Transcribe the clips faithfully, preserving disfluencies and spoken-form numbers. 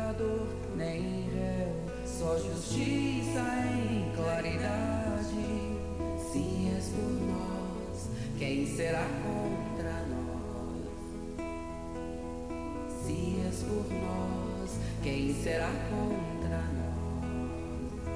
pecador nem réu, só justiça em claridade. Se és por nós, quem será contra nós? Se és por nós, quem será contra nós?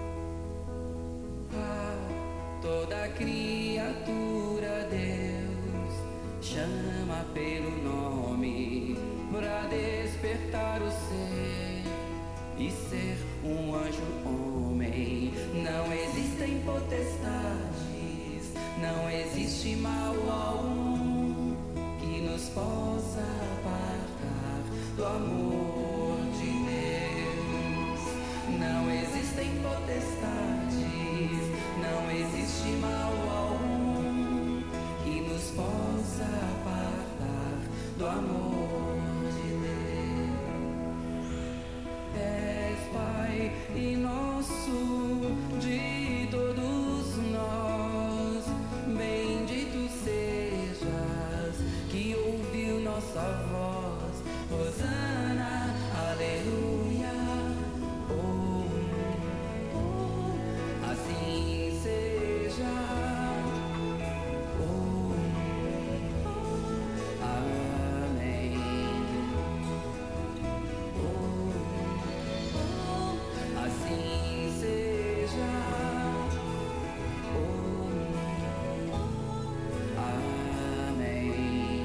Ah, toda criatura Deus chama pelo nome pra despertar o ser e ser um anjo homem. Não existem potestades, não existe mal algum que nos possa apartar do amor de Deus. Não existem potestades, não existe mal algum que nos possa apartar do amor de Deus. És Pai e nosso de todos nós, bendito sejas que ouviu nossa voz. Hosana, aleluia. Oh, oh, assim seja. Oh, oh, amém. Oh, oh, assim seja. Oh, oh, amém.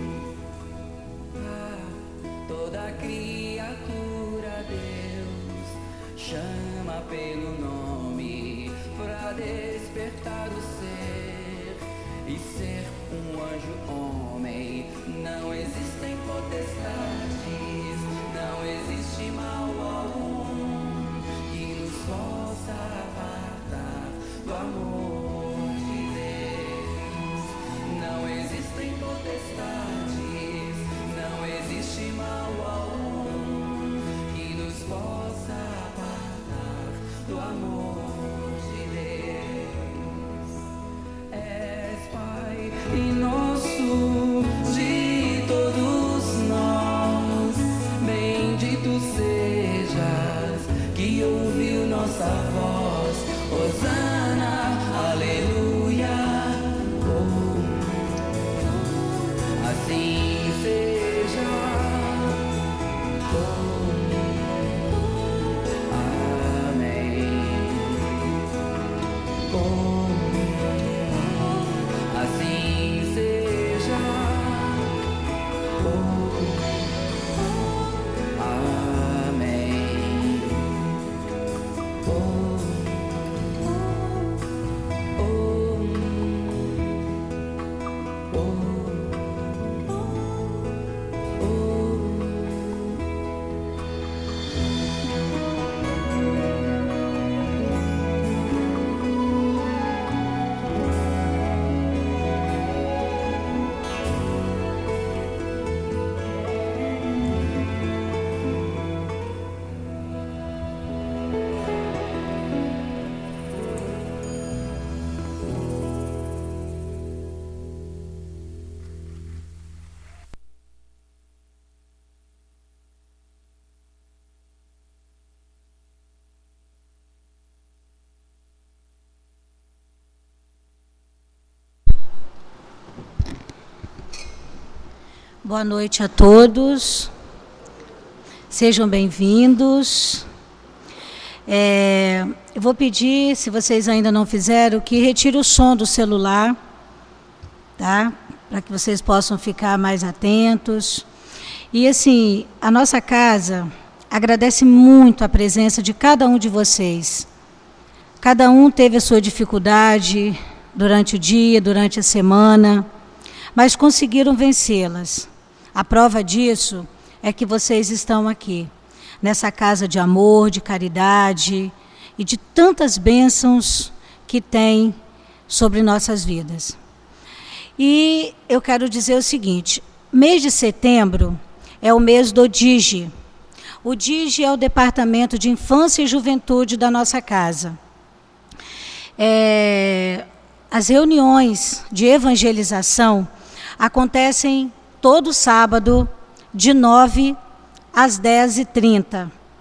Ah, toda criatura Deus chama pelo nome pra despertar o ser e ser um anjo homem. Não existem potestades, não existe mal algum que nos possa apartar do amor de Deus. Não existem potestades, não existe mal algum que nos possa apartar do amor de Deus. És Pai e nosso de todos nós, bendito sejas que ouviu nossa voz. Hosana, aleluia. Oh, assim seja. Oh, amém. Oh, assim seja. Oh, amém. Oh, oh, Boa noite a todos, sejam bem-vindos. É, eu vou pedir, se vocês ainda não fizeram, que retire o som do celular, tá? Para que vocês possam ficar mais atentos. E assim, a nossa casa agradece muito a presença de cada um de vocês. Cada um teve a sua dificuldade durante o dia, durante a semana, mas conseguiram vencê-las. A prova disso é que vocês estão aqui, nessa casa de amor, de caridade e de tantas bênçãos que tem sobre nossas vidas. E eu quero dizer o seguinte, mês de setembro é o mês do D I G. O D I G é o Departamento de Infância e Juventude da nossa casa. É, as reuniões de evangelização acontecem todo sábado, de nove às dez e trinta.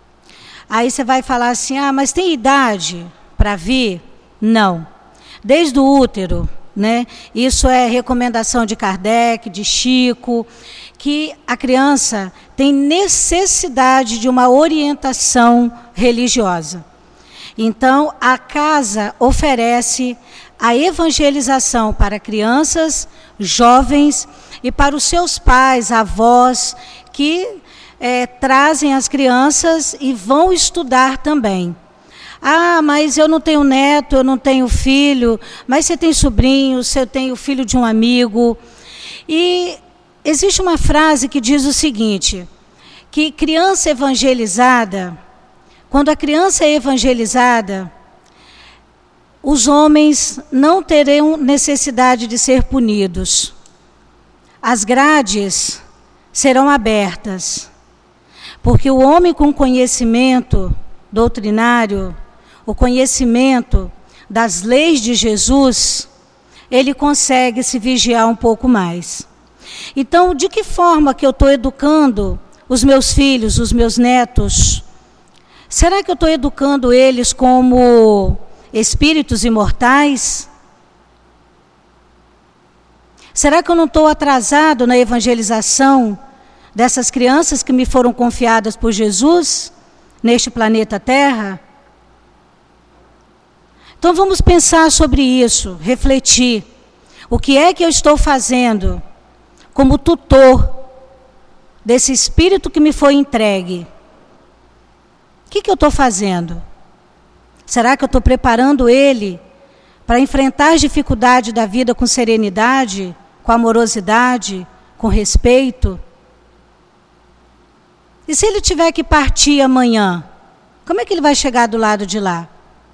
Aí você vai falar assim, ah, mas tem idade para vir? Não. Desde o útero, né? Isso é recomendação de Kardec, de Chico, que a criança tem necessidade de uma orientação religiosa. Então, a casa oferece a evangelização para crianças, jovens e para os seus pais, avós, que é, trazem as crianças e vão estudar também. Ah, mas eu não tenho neto, eu não tenho filho, mas você tem sobrinho, você tem o filho de um amigo. E existe uma frase que diz o seguinte, que criança evangelizada, quando a criança é evangelizada, os homens não terão necessidade de ser punidos. As grades serão abertas, porque o homem com conhecimento doutrinário, o conhecimento das leis de Jesus, ele consegue se vigiar um pouco mais. Então, de que forma que eu estou educando os meus filhos, os meus netos? Será que eu estou educando eles como espíritos imortais? Será que eu não estou atrasado na evangelização dessas crianças que me foram confiadas por Jesus neste planeta Terra? Então vamos pensar sobre isso, refletir. O que é que eu estou fazendo como tutor desse espírito que me foi entregue? O que, que eu estou fazendo? Será que eu estou preparando ele para enfrentar as dificuldades da vida com serenidade, com amorosidade, com respeito? E se ele tiver que partir amanhã, como é que ele vai chegar do lado de lá?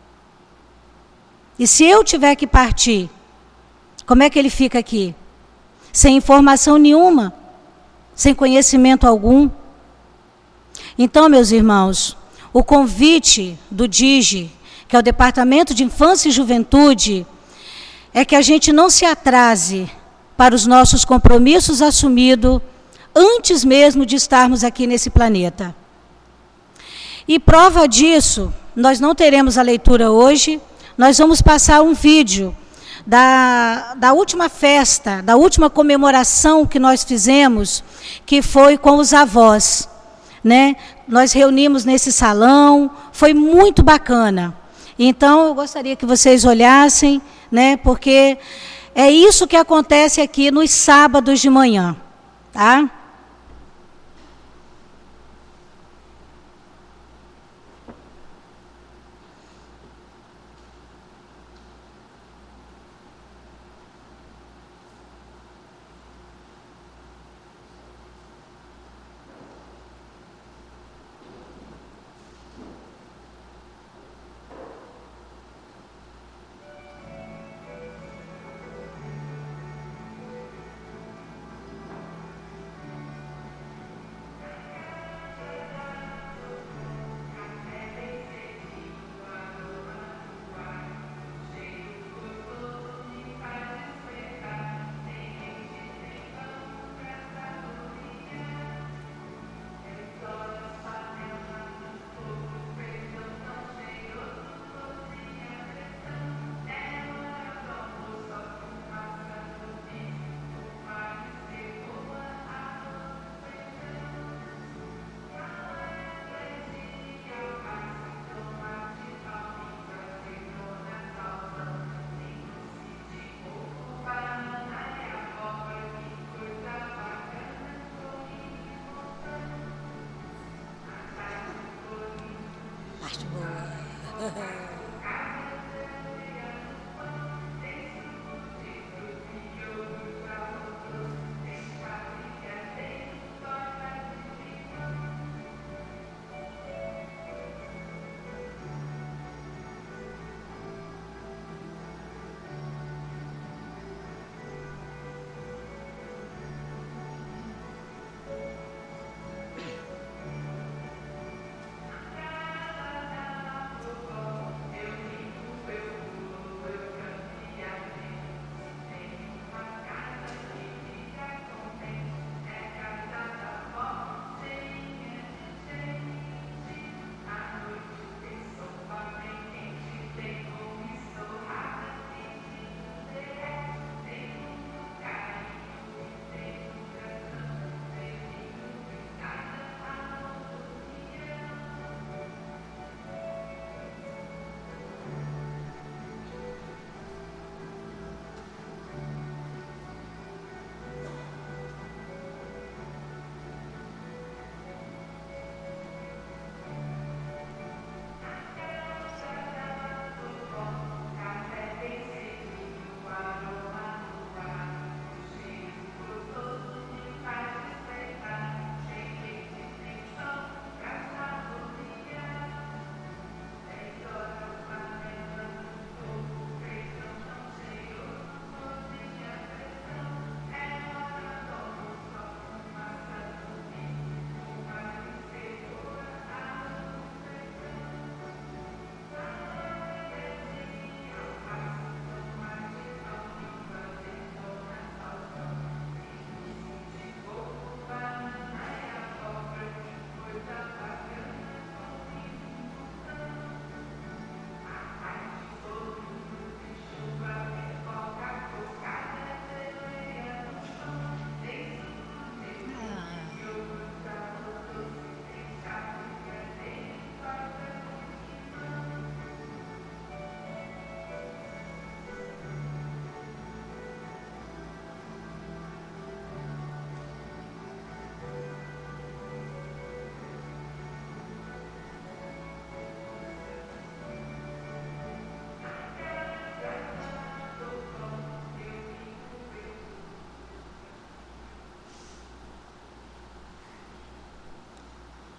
E se eu tiver que partir, como é que ele fica aqui? Sem informação nenhuma, sem conhecimento algum. Então, meus irmãos, o convite do D I G, que é o Departamento de Infância e Juventude, é que a gente não se atrase para os nossos compromissos assumidos antes mesmo de estarmos aqui nesse planeta. E prova disso, nós não teremos a leitura hoje, nós vamos passar um vídeo da, da última festa, da última comemoração que nós fizemos, que foi com os avós, né? Nós reunimos nesse salão, foi muito bacana. Então, eu gostaria que vocês olhassem, né? Porque é isso que acontece aqui nos sábados de manhã, tá?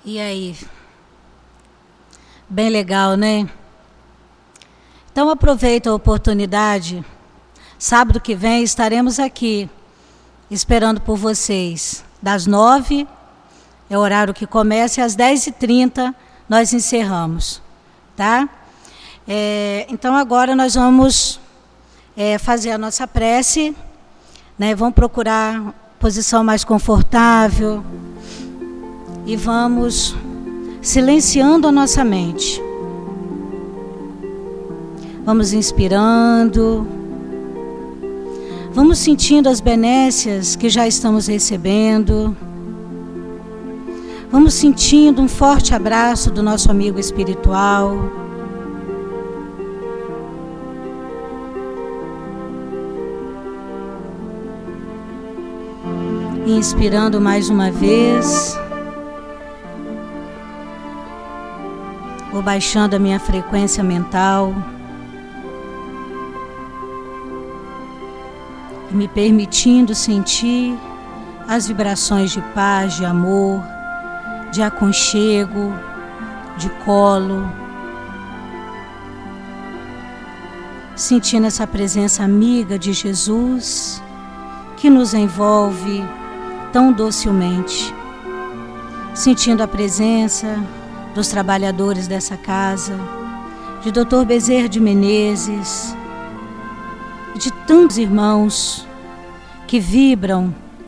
E aí? Bem legal, né? Então aproveita a oportunidade. Sábado que vem estaremos aqui, esperando por vocês. Das nove, é o horário que começa, e às dez e trinta nós encerramos. Tá? É, então agora nós vamos é, fazer a nossa prece, né? Vamos procurar posição mais confortável e vamos silenciando a nossa mente. Vamos inspirando, vamos sentindo as benécias que já estamos recebendo. Vamos sentindo um forte abraço do nosso amigo espiritual. Inspirando mais uma vez. Vou baixando a minha frequência mental. E me permitindo sentir as vibrações de paz, de amor, de aconchego, de colo. Sentindo essa presença amiga de Jesus que nos envolve tão docilmente. Sentindo a presença dos trabalhadores dessa casa, de doutor Bezerra de Menezes, de tantos irmãos que vibram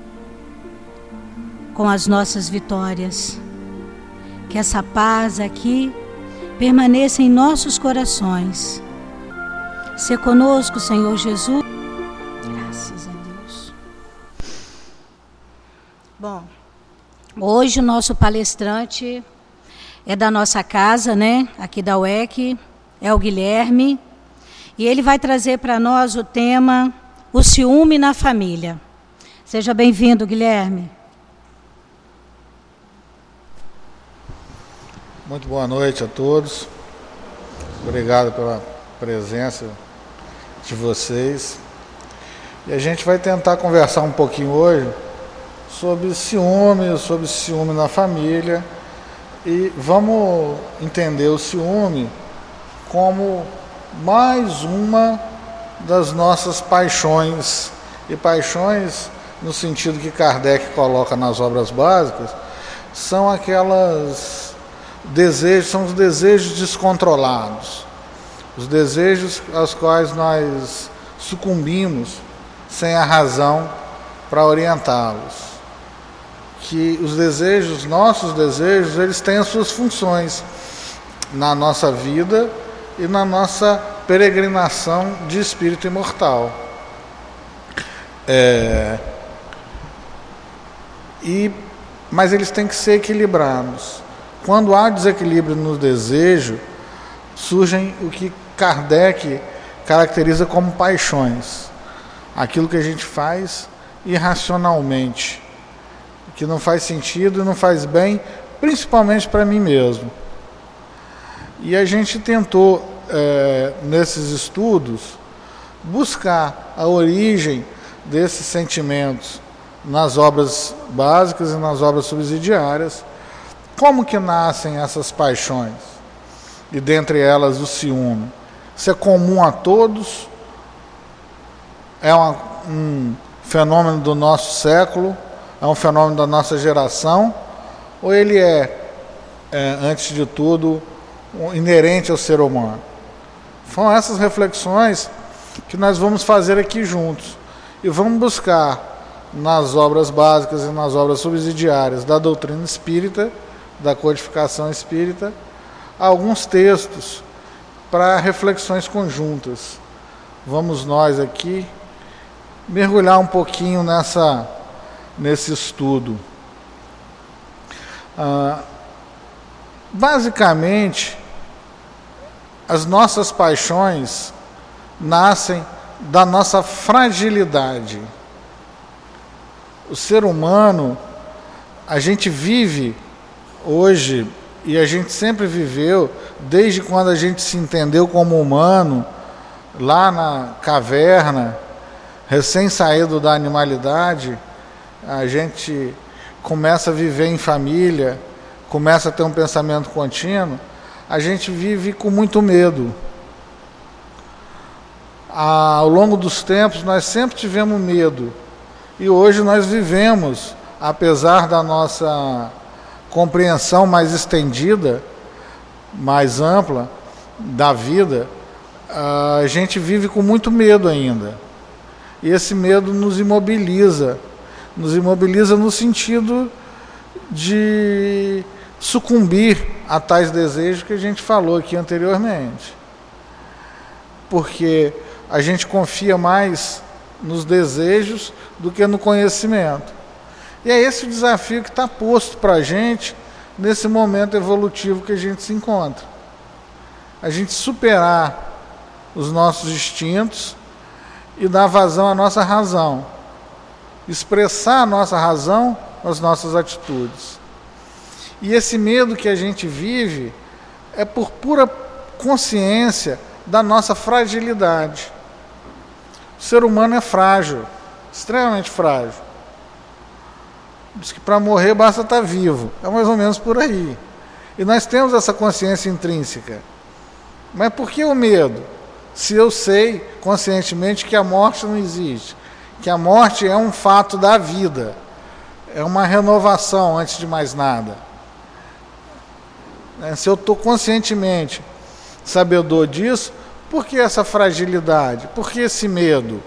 com as nossas vitórias. Que essa paz aqui permaneça em nossos corações. Se conosco, Senhor Jesus. Graças a Deus. Bom, hoje o nosso palestrante é da nossa casa, né? Aqui da U E C, é o Guilherme. E ele vai trazer para nós o tema O Ciúme na Família. Seja bem-vindo, Guilherme. Muito boa noite a todos. Obrigado pela presença de vocês. E a gente vai tentar conversar um pouquinho hoje sobre ciúme, sobre ciúme na família. E vamos entender o ciúme como mais uma das nossas paixões. E paixões, no sentido que Kardec coloca nas obras básicas, são aquelas desejos, são os desejos descontrolados, os desejos aos quais nós sucumbimos sem a razão para orientá-los. Que os desejos, nossos desejos, eles têm as suas funções na nossa vida e na nossa peregrinação de espírito imortal. É, e, mas eles têm que ser equilibrados. Quando há desequilíbrio no desejo, surgem o que Kardec caracteriza como paixões. Aquilo que a gente faz irracionalmente, que não faz sentido e não faz bem, principalmente para mim mesmo. E a gente tentou, é, nesses estudos, buscar a origem desses sentimentos nas obras básicas e nas obras subsidiárias. Como que nascem essas paixões? E dentre elas o ciúme. Isso é comum a todos? É uma, um fenômeno do nosso século? É um fenômeno da nossa geração? Ou ele é, é antes de tudo, inerente ao ser humano? São essas reflexões que nós vamos fazer aqui juntos. E vamos buscar nas obras básicas e nas obras subsidiárias da doutrina espírita, da codificação espírita, alguns textos para reflexões conjuntas. Vamos nós aqui mergulhar um pouquinho nessa, nesse estudo. Ah, basicamente, as nossas paixões nascem da nossa fragilidade. O ser humano, a gente vive hoje, e a gente sempre viveu, desde quando a gente se entendeu como humano, lá na caverna, recém-saído da animalidade, a gente começa a viver em família, começa a ter um pensamento contínuo, a gente vive com muito medo. Ao longo dos tempos, nós sempre tivemos medo. E hoje nós vivemos, apesar da nossa compreensão mais estendida, mais ampla da vida, a gente vive com muito medo ainda. E esse medo nos imobiliza. Nos imobiliza no sentido de sucumbir a tais desejos que a gente falou aqui anteriormente. Porque a gente confia mais nos desejos do que no conhecimento. E é esse o desafio que está posto para a gente nesse momento evolutivo que a gente se encontra. A gente superar os nossos instintos e dar vazão à nossa razão. Expressar a nossa razão nas nossas atitudes. E esse medo que a gente vive é por pura consciência da nossa fragilidade. O ser humano é frágil, extremamente frágil. Diz que para morrer basta estar vivo. É mais ou menos por aí. E nós temos essa consciência intrínseca. Mas por que o medo? Se eu sei conscientemente que a morte não existe, que a morte é um fato da vida, é uma renovação antes de mais nada. Se eu estou conscientemente sabedor disso, por que essa fragilidade? Por que esse medo?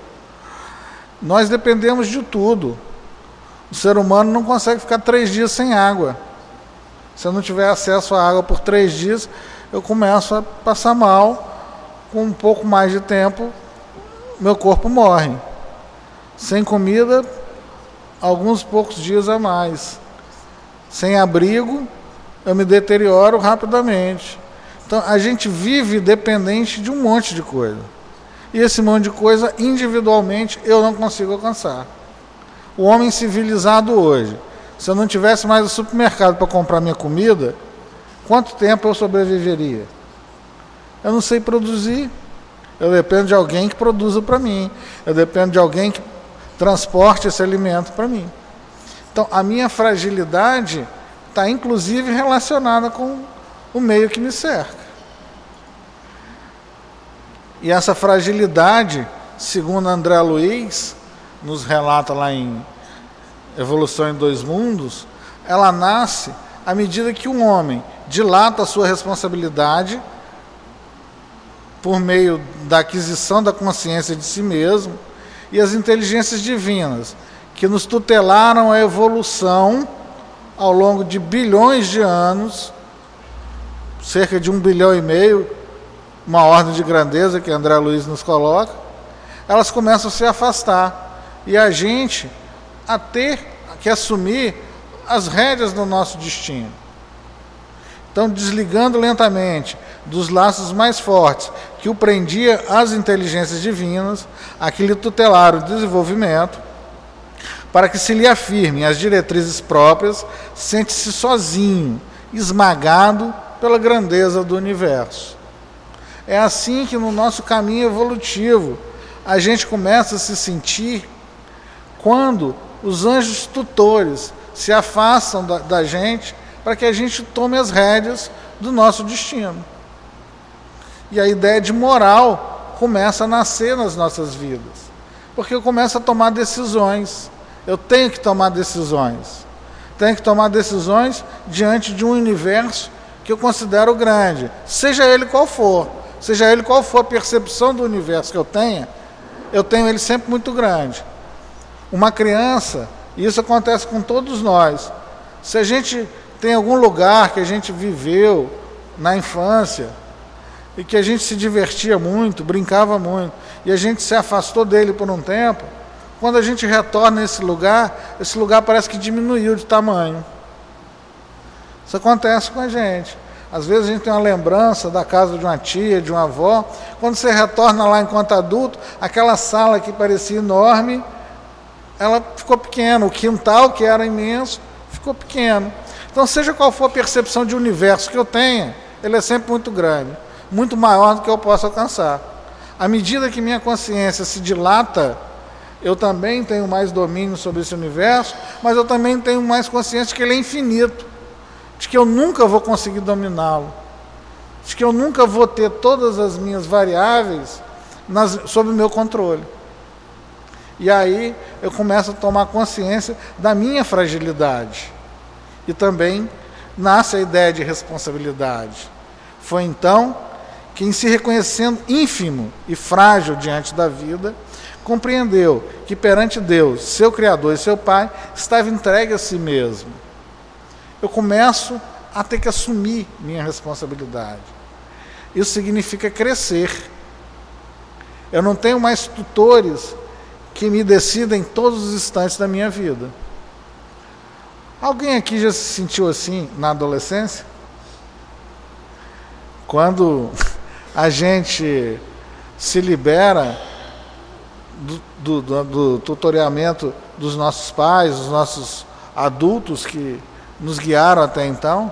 Nós dependemos de tudo. O ser humano não consegue ficar três dias sem água. Se eu não tiver acesso à água por três dias, eu começo a passar mal. Com um pouco mais de tempo, meu corpo morre. Sem comida, alguns poucos dias a mais. Sem abrigo, eu me deterioro rapidamente. Então, a gente vive dependente de um monte de coisa. E esse monte de coisa, individualmente, eu não consigo alcançar. O homem civilizado hoje, se eu não tivesse mais o supermercado para comprar minha comida, quanto tempo eu sobreviveria? Eu não sei produzir. Eu dependo de alguém que produza para mim. Eu dependo de alguém que transporte esse alimento para mim. Então, a minha fragilidade está, inclusive, relacionada com o meio que me cerca. E essa fragilidade, segundo André Luiz, nos relata lá em Evolução em Dois Mundos, ela nasce à medida que um homem dilata a sua responsabilidade por meio da aquisição da consciência de si mesmo e as inteligências divinas que nos tutelaram a evolução ao longo de bilhões de anos, cerca de um bilhão e meio, uma ordem de grandeza que André Luiz nos coloca, elas começam a se afastar e a gente a ter que assumir as rédeas do nosso destino. Então, desligando lentamente dos laços mais fortes que o prendia às inteligências divinas, a que lhe tutelaram o desenvolvimento, para que se lhe afirmem as diretrizes próprias, sente-se sozinho, esmagado pela grandeza do universo. É assim que no nosso caminho evolutivo a gente começa a se sentir quando os anjos tutores se afastam da, da gente para que a gente tome as rédeas do nosso destino. E a ideia de moral começa a nascer nas nossas vidas, porque eu começo a tomar decisões. Eu tenho que tomar decisões. Tenho que tomar decisões diante de um universo que eu considero grande, seja ele qual for, seja ele qual for a percepção do universo que eu tenha, eu tenho ele sempre muito grande. Uma criança, e isso acontece com todos nós, se a gente tem algum lugar que a gente viveu na infância e que a gente se divertia muito, brincava muito, e a gente se afastou dele por um tempo, quando a gente retorna a esse lugar, esse lugar parece que diminuiu de tamanho. Isso acontece com a gente. Às vezes a gente tem uma lembrança da casa de uma tia, de uma avó, quando você retorna lá enquanto adulto, aquela sala que parecia enorme, ela ficou pequena, o quintal que era imenso, ficou pequeno. Então, seja qual for a percepção de universo que eu tenha, ele é sempre muito grande, muito maior do que eu posso alcançar. À medida que minha consciência se dilata, eu também tenho mais domínio sobre esse universo, mas eu também tenho mais consciência que ele é infinito. de que eu nunca vou conseguir dominá-lo, de que eu nunca vou ter todas as minhas variáveis nas, sob o meu controle. E aí eu começo a tomar consciência da minha fragilidade. E também nasce a ideia de responsabilidade. Foi então que, em se reconhecendo ínfimo e frágil diante da vida, compreendeu que perante Deus, seu Criador e seu Pai, estava entregue a si mesmo. Eu começo a ter que assumir minha responsabilidade. Isso significa crescer. Eu não tenho mais tutores que me decidem todos os instantes da minha vida. Alguém aqui já se sentiu assim na adolescência? Quando a gente se libera do, do, do, do tutoramento dos nossos pais, dos nossos adultos que nos guiaram até então?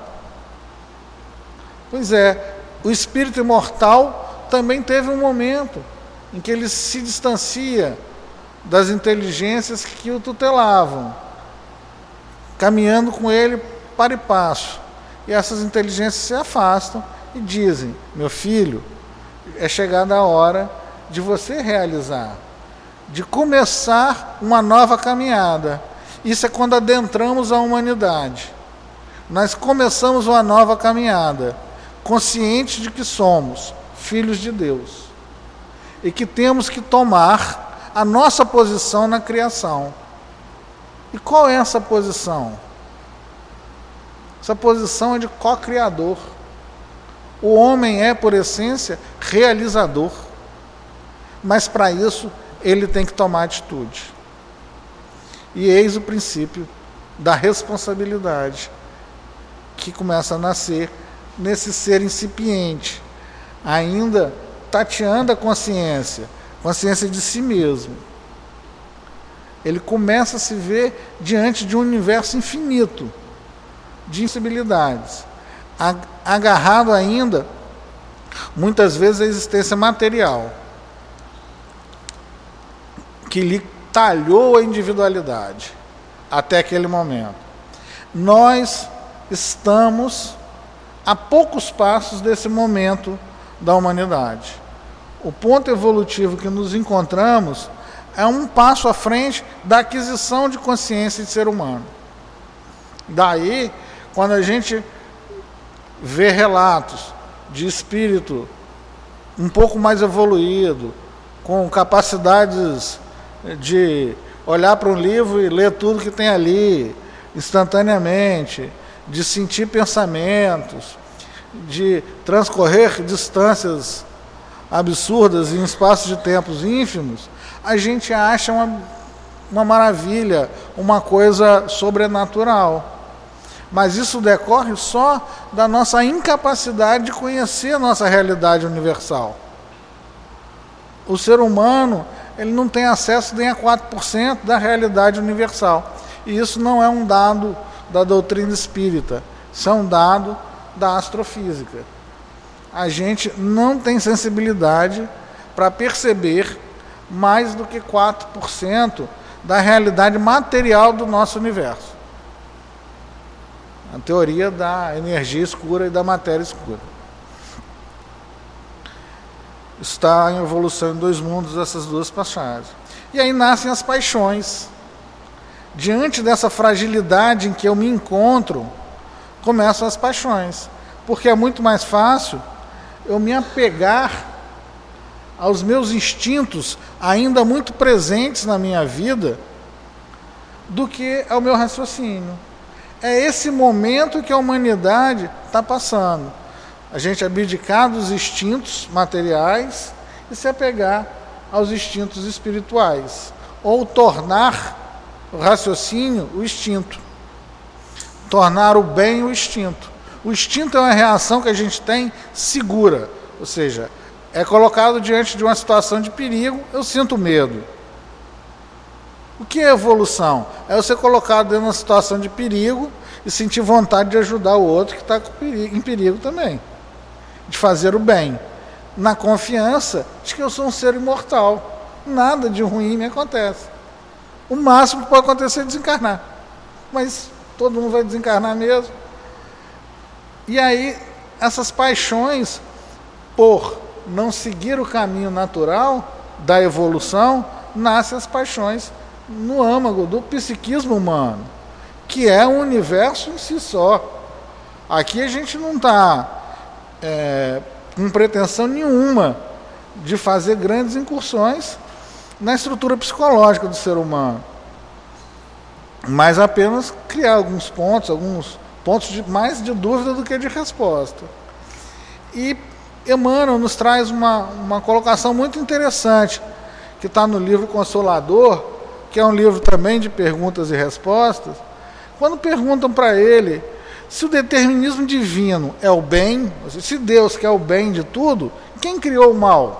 Pois é, o espírito imortal também teve um momento em que ele se distancia das inteligências que o tutelavam, caminhando com ele para e passo. E essas inteligências se afastam e dizem: meu filho, é chegada a hora de você realizar, de começar uma nova caminhada. Isso é quando adentramos a humanidade. Nós começamos uma nova caminhada, conscientes de que somos filhos de Deus e que temos que tomar a nossa posição na criação. E qual é essa posição? Essa posição é de co-criador. O homem é, por essência, realizador. Mas para isso, ele tem que tomar atitude. E eis o princípio da responsabilidade que começa a nascer nesse ser incipiente, ainda tateando a consciência, consciência de si mesmo. Ele começa a se ver diante de um universo infinito de impossibilidades, agarrado ainda, muitas vezes, à existência material, que lhe talhou a individualidade até aquele momento. Nós estamos a poucos passos desse momento da humanidade. O ponto evolutivo que nos encontramos é um passo à frente da aquisição de consciência de ser humano. Daí, quando a gente vê relatos de espírito um pouco mais evoluído, com capacidades de olhar para um livro e ler tudo que tem ali instantaneamente, de sentir pensamentos, de transcorrer distâncias absurdas em espaços de tempos ínfimos, a gente acha uma, uma maravilha, uma coisa sobrenatural. Mas isso decorre só da nossa incapacidade de conhecer a nossa realidade universal. O ser humano, ele não tem acesso nem a quatro por cento da realidade universal. E isso não é um dado da doutrina espírita, isso é um dado da astrofísica. A gente não tem sensibilidade para perceber mais do que quatro por cento da realidade material do nosso universo. A teoria da energia escura e da matéria escura. Está em evolução em dois mundos, essas duas passagens. E aí nascem as paixões. Diante dessa fragilidade em que eu me encontro, começam as paixões. Porque é muito mais fácil eu me apegar aos meus instintos ainda muito presentes na minha vida do que ao meu raciocínio. É esse momento que a humanidade está passando. A gente abdicar dos instintos materiais e se apegar aos instintos espirituais. Ou tornar o raciocínio o instinto. Tornar o bem o instinto. O instinto é uma reação que a gente tem segura. Ou seja, é colocado diante de uma situação de perigo, eu sinto medo. O que é evolução? É você colocado dentro de uma situação de perigo e sentir vontade de ajudar o outro que está em perigo também. De fazer o bem. Na confiança de que eu sou um ser imortal. Nada de ruim me acontece. O máximo que pode acontecer é desencarnar. Mas todo mundo vai desencarnar mesmo. E aí, essas paixões, por não seguir o caminho natural da evolução, nascem as paixões no âmago do psiquismo humano, que é um universo em si só. Aqui a gente não está é, com pretensão nenhuma de fazer grandes incursões na estrutura psicológica do ser humano, mas apenas criar alguns pontos, alguns pontos de, mais de dúvida do que de resposta. E Emmanuel nos traz uma, uma colocação muito interessante, que está no livro Consolador, que é um livro também de perguntas e respostas, quando perguntam para ele se o determinismo divino é o bem, se Deus quer o bem de tudo, quem criou o mal?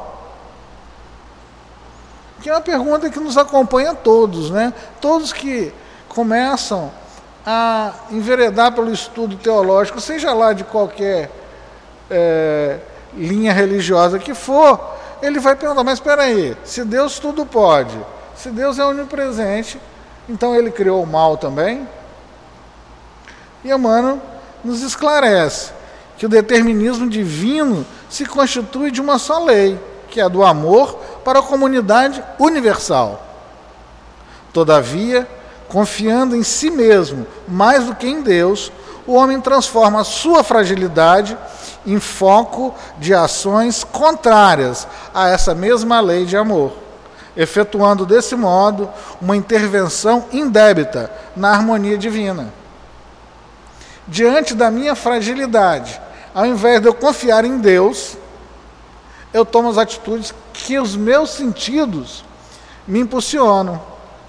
Que é uma pergunta que nos acompanha todos, né? Todos que começam a enveredar pelo estudo teológico, seja lá de qualquer é, linha religiosa que for, ele vai perguntar, mas espera aí, se Deus tudo pode, se Deus é onipresente, então ele criou o mal também? E Emmanuel nos esclarece que o determinismo divino se constitui de uma só lei, que é a do amor para a comunidade universal. Todavia, confiando em si mesmo mais do que em Deus, o homem transforma a sua fragilidade em foco de ações contrárias a essa mesma lei de amor, efetuando desse modo uma intervenção indébita na harmonia divina. Diante da minha fragilidade, ao invés de eu confiar em Deus, eu tomo as atitudes que os meus sentidos me impulsionam.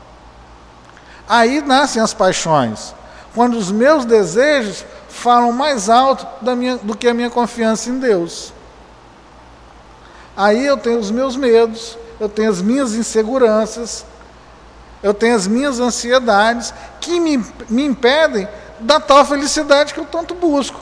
Aí nascem as paixões, quando os meus desejos falam mais alto da minha, do que a minha confiança em Deus. Aí eu tenho os meus medos, eu tenho as minhas inseguranças, eu tenho as minhas ansiedades, que me, me impedem da tal felicidade que eu tanto busco.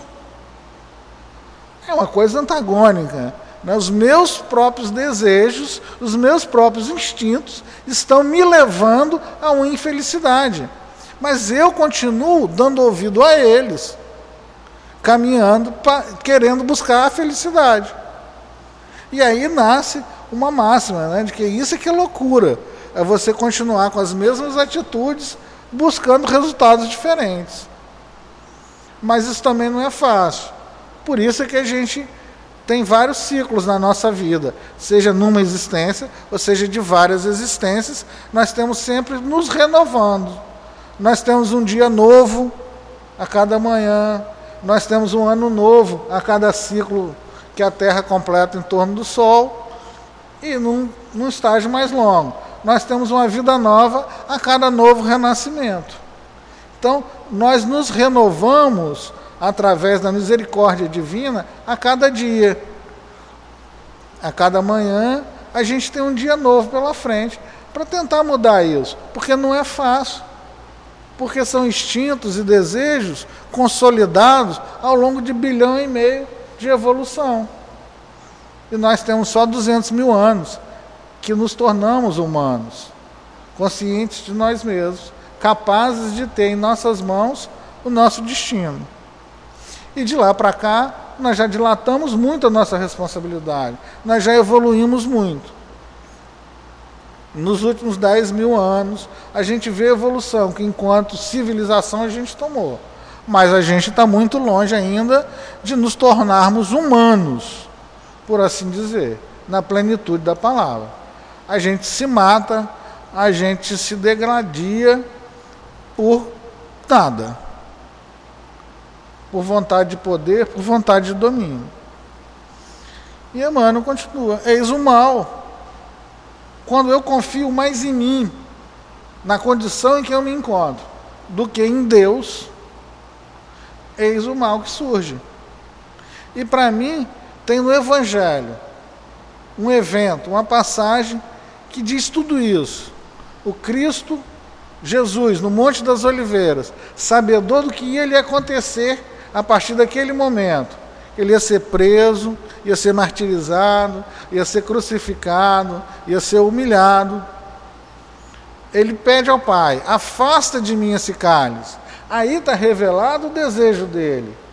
É uma coisa antagônica, né? Os meus próprios desejos, os meus próprios instintos estão me levando a uma infelicidade, mas eu continuo dando ouvido a eles, caminhando, pra, querendo buscar a felicidade. E aí nasce uma máxima, né, de que isso é que é loucura, é você continuar com as mesmas atitudes, buscando resultados diferentes. Mas isso também não é fácil. Por isso é que a gente tem vários ciclos na nossa vida, seja numa existência, ou seja de várias existências, nós temos sempre nos renovando. Nós temos um dia novo a cada manhã, nós temos um ano novo a cada ciclo que a Terra completa em torno do Sol, e num, num estágio mais longo, nós temos uma vida nova a cada novo renascimento. Então, nós nos renovamos através da misericórdia divina a cada dia. A cada manhã, a gente tem um dia novo pela frente para tentar mudar isso, porque não é fácil, porque são instintos e desejos consolidados ao longo de bilhão e meio de evolução. E nós temos só duzentos mil anos que nos tornamos humanos, conscientes de nós mesmos, capazes de ter em nossas mãos o nosso destino. E de lá para cá, nós já dilatamos muito a nossa responsabilidade, nós já evoluímos muito. Nos últimos dez mil anos, a gente vê a evolução que, enquanto civilização, a gente tomou. Mas a gente está muito longe ainda de nos tornarmos humanos, por assim dizer, na plenitude da palavra. A gente se mata, a gente se degradia por nada. Por vontade de poder, por vontade de domínio. E Emmanuel continua, eis o mal. Quando eu confio mais em mim, na condição em que eu me encontro, do que em Deus, eis o mal que surge. E para mim, tem no Evangelho um evento, uma passagem que diz tudo isso. O Cristo, Jesus, no Monte das Oliveiras, sabedor do que ia lhe acontecer a partir daquele momento. Ele ia ser preso, ia ser martirizado, ia ser crucificado, ia ser humilhado. Ele pede ao Pai, afasta de mim esse cálice. Aí está revelado o desejo dele.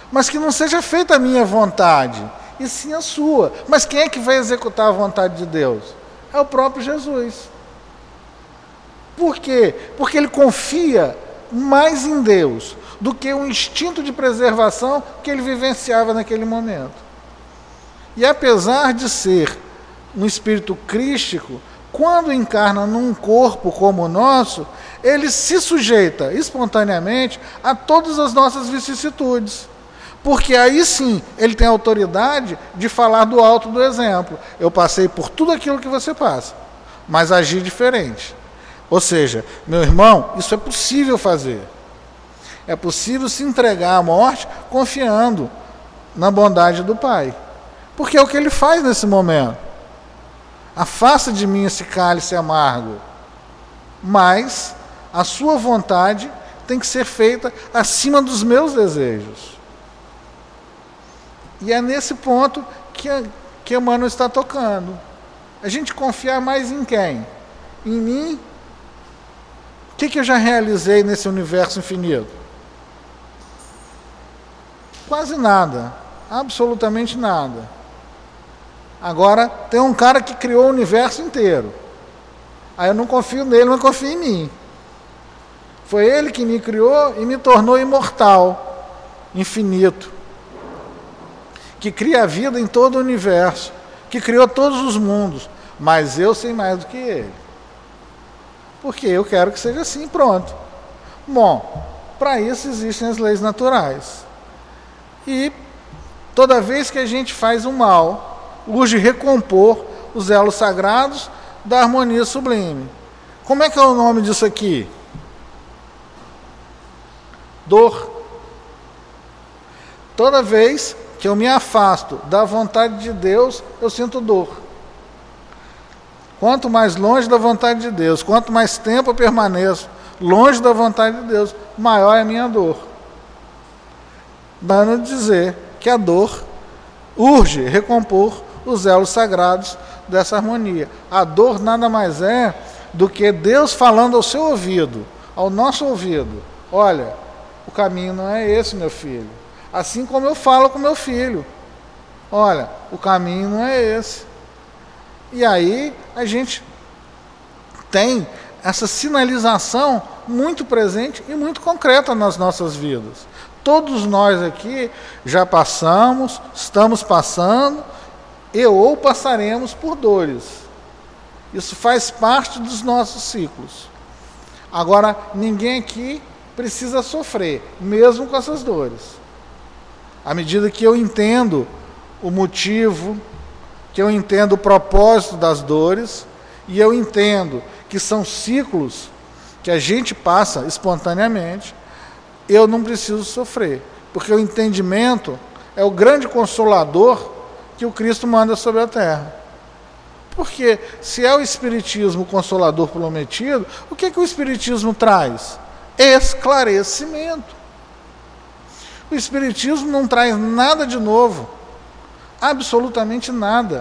mas que não seja feita a minha vontade, e sim a sua. Mas quem é que vai executar a vontade de Deus? É o próprio Jesus. Por quê? Porque ele confia mais em Deus do que o instinto de preservação que ele vivenciava naquele momento. E apesar de ser um espírito crístico, quando encarna num corpo como o nosso, ele se sujeita espontaneamente a todas as nossas vicissitudes. Porque aí sim, ele tem autoridade de falar do alto do exemplo. Eu passei por tudo aquilo que você passa, mas agi diferente. Ou seja, meu irmão, isso é possível fazer. É possível se entregar à morte confiando na bondade do Pai. Porque é o que ele faz nesse momento. Afasta de mim esse cálice amargo. Mas a sua vontade tem que ser feita acima dos meus desejos. E é nesse ponto que, a, que Emmanuel está tocando. A gente confiar mais em quem? Em mim? O que, que eu já realizei nesse universo infinito? Quase nada. Absolutamente nada. Agora, tem um cara que criou o universo inteiro. Aí eu não confio nele, mas confio em mim. Foi ele que me criou e me tornou imortal, infinito. Que cria a vida em todo o universo, que criou todos os mundos, mas eu sei mais do que ele. Porque eu quero que seja assim, pronto. Bom, para isso existem as leis naturais. E toda vez que a gente faz o mal, urge recompor os elos sagrados da harmonia sublime. Como é que é o nome disso aqui? Dor. Toda vez que eu me afasto da vontade de Deus, eu sinto dor. Quanto mais longe da vontade de Deus, quanto mais tempo eu permaneço longe da vontade de Deus, maior é a minha dor. Dando a dizer que a dor urge recompor os elos sagrados dessa harmonia. A dor nada mais é do que Deus falando ao seu ouvido, ao nosso ouvido: olha, o caminho não é esse, meu filho. Assim como eu falo com meu filho: olha, o caminho não é esse. E aí a gente tem essa sinalização muito presente e muito concreta nas nossas vidas. Todos nós aqui já passamos, estamos passando e ou passaremos por dores. Isso faz parte dos nossos ciclos. Agora, ninguém aqui precisa sofrer, mesmo com essas dores. À medida que eu entendo o motivo, que eu entendo o propósito das dores, e eu entendo que são ciclos que a gente passa espontaneamente, eu não preciso sofrer, porque o entendimento é o grande consolador que o Cristo manda sobre a terra. Porque se é o Espiritismo o consolador prometido, o que, que o Espiritismo traz? Esclarecimento. O Espiritismo não traz nada de novo, absolutamente nada.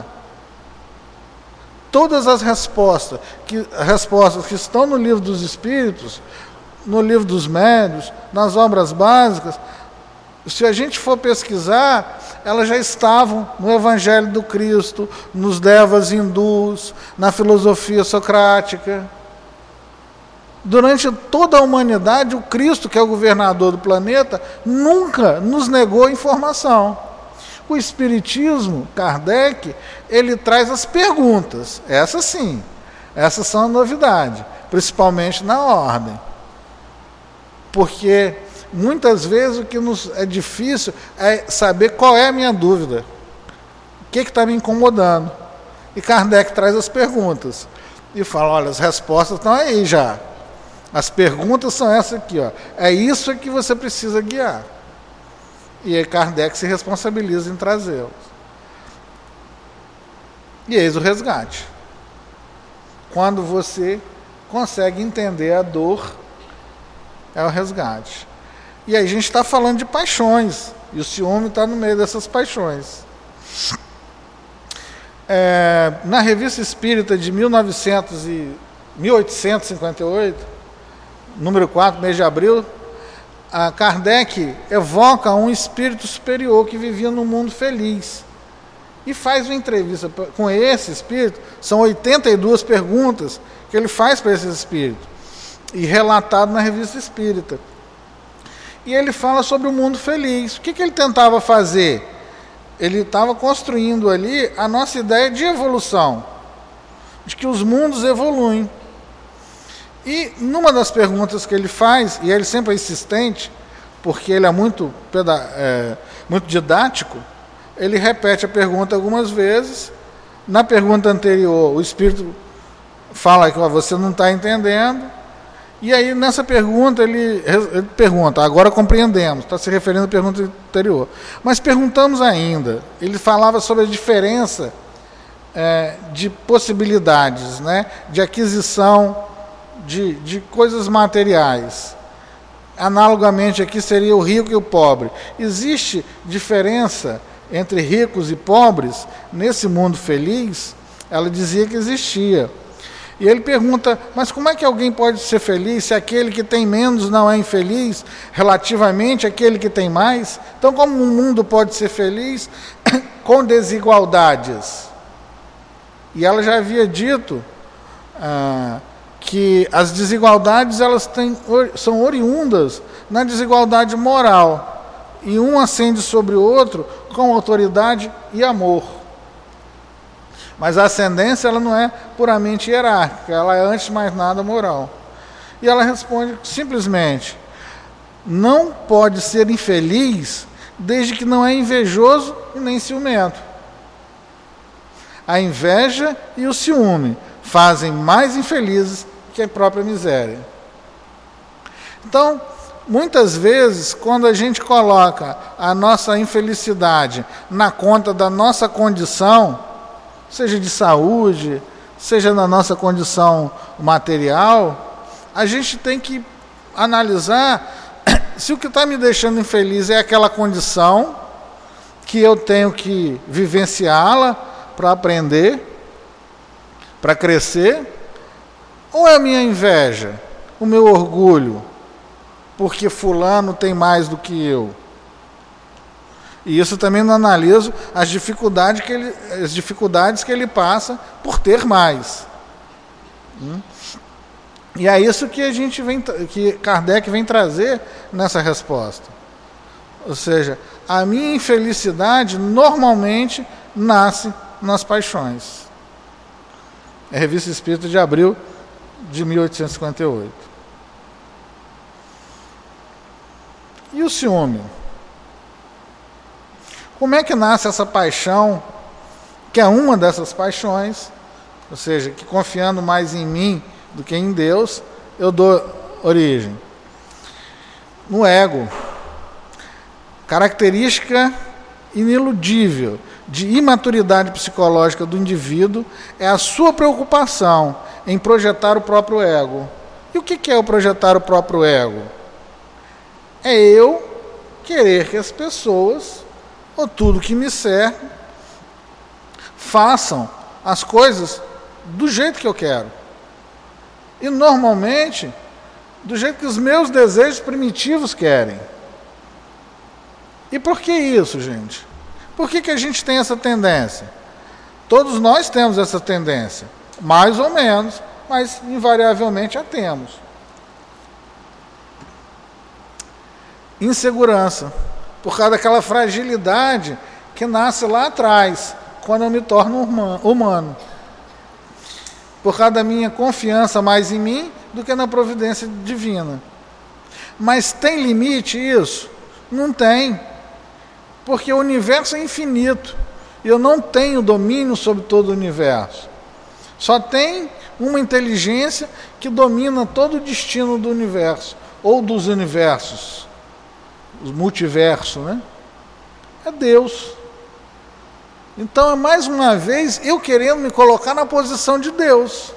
Todas as respostas que, respostas que estão no Livro dos Espíritos, no Livro dos Médiuns, nas obras básicas, se a gente for pesquisar, elas já estavam no Evangelho do Cristo, nos devas hindus, na filosofia socrática. Durante toda a humanidade, o Cristo, que é o governador do planeta, nunca nos negou informação. O Espiritismo, Kardec, ele traz as perguntas. Essas sim, essas são a novidade, principalmente na ordem. Porque muitas vezes o que nos é difícil é saber qual é a minha dúvida. O que está me incomodando? E Kardec traz as perguntas. E fala, olha, as respostas estão aí já. As perguntas são essas aqui, ó. É isso que você precisa guiar. E aí Kardec se responsabiliza em trazê-los. E eis o resgate. Quando você consegue entender a dor, é o resgate. E aí a gente está falando de paixões, e o ciúme está no meio dessas paixões. É, na Revista Espírita de mil novecentos e, mil oitocentos e cinquenta e oito, número quatro, mês de abril, a Kardec evoca um espírito superior que vivia num mundo feliz. E faz uma entrevista com esse espírito, são oitenta e duas perguntas que ele faz para esse espírito, e relatado na Revista Espírita. E ele fala sobre o mundo feliz. O que, que ele tentava fazer? Ele estava construindo ali a nossa ideia de evolução, de que os mundos evoluem. E numa das perguntas que ele faz, e ele sempre é insistente, porque ele é muito, é, muito didático, ele repete a pergunta algumas vezes. Na pergunta anterior, o espírito fala que ó, você não está entendendo. E aí, nessa pergunta, ele, ele pergunta, agora compreendemos, está se referindo à pergunta anterior. Mas perguntamos ainda. Ele falava sobre a diferença é, de possibilidades, né, de aquisição de, de coisas materiais. Analogamente, aqui seria o rico e o pobre. Existe diferença entre ricos e pobres nesse mundo feliz? Ela dizia que existia. E ele pergunta, mas como é que alguém pode ser feliz se aquele que tem menos não é infeliz relativamente àquele que tem mais? Então, como um mundo pode ser feliz com desigualdades? E ela já havia dito ah, que as desigualdades elas têm, são oriundas na desigualdade moral. E um ascende sobre o outro com autoridade e amor. Mas a ascendência ela não é puramente hierárquica, ela é antes de mais nada moral. E ela responde simplesmente, não pode ser infeliz desde que não é invejoso e nem ciumento. A inveja e o ciúme fazem mais infelizes que a própria miséria. Então, muitas vezes, quando a gente coloca a nossa infelicidade na conta da nossa condição, seja de saúde, seja na nossa condição material, a gente tem que analisar se o que está me deixando infeliz é aquela condição que eu tenho que vivenciá-la para aprender, para crescer, ou é a minha inveja, o meu orgulho, porque fulano tem mais do que eu. E isso também não analiso as dificuldades que ele, as dificuldades que ele passa por ter mais. Hum? E é isso que a gente vem, que Kardec vem trazer nessa resposta. Ou seja, a minha infelicidade normalmente nasce nas paixões. É a Revista Espírita de abril de mil oitocentos e cinquenta e oito. E o ciúme? Como é que nasce essa paixão, que é uma dessas paixões, ou seja, que confiando mais em mim do que em Deus, eu dou origem? No ego. Característica iniludível de imaturidade psicológica do indivíduo é a sua preocupação em projetar o próprio ego. E o que é o projetar o próprio ego? É eu querer que as pessoas, ou tudo que me cerca, façam as coisas do jeito que eu quero. E normalmente, do jeito que os meus desejos primitivos querem. E por que isso, gente? Por que que a gente tem essa tendência? Todos nós temos essa tendência, mais ou menos, mas invariavelmente a temos. Insegurança, por causa daquela fragilidade que nasce lá atrás, quando eu me torno humano. Por causa da minha confiança mais em mim do que na providência divina. Mas tem limite isso? Não tem. Porque o universo é infinito. E eu não tenho domínio sobre todo o universo. Só tem uma inteligência que domina todo o destino do universo, ou dos universos. Os multiversos, né? É Deus. Então, é mais uma vez, eu querendo me colocar na posição de Deus.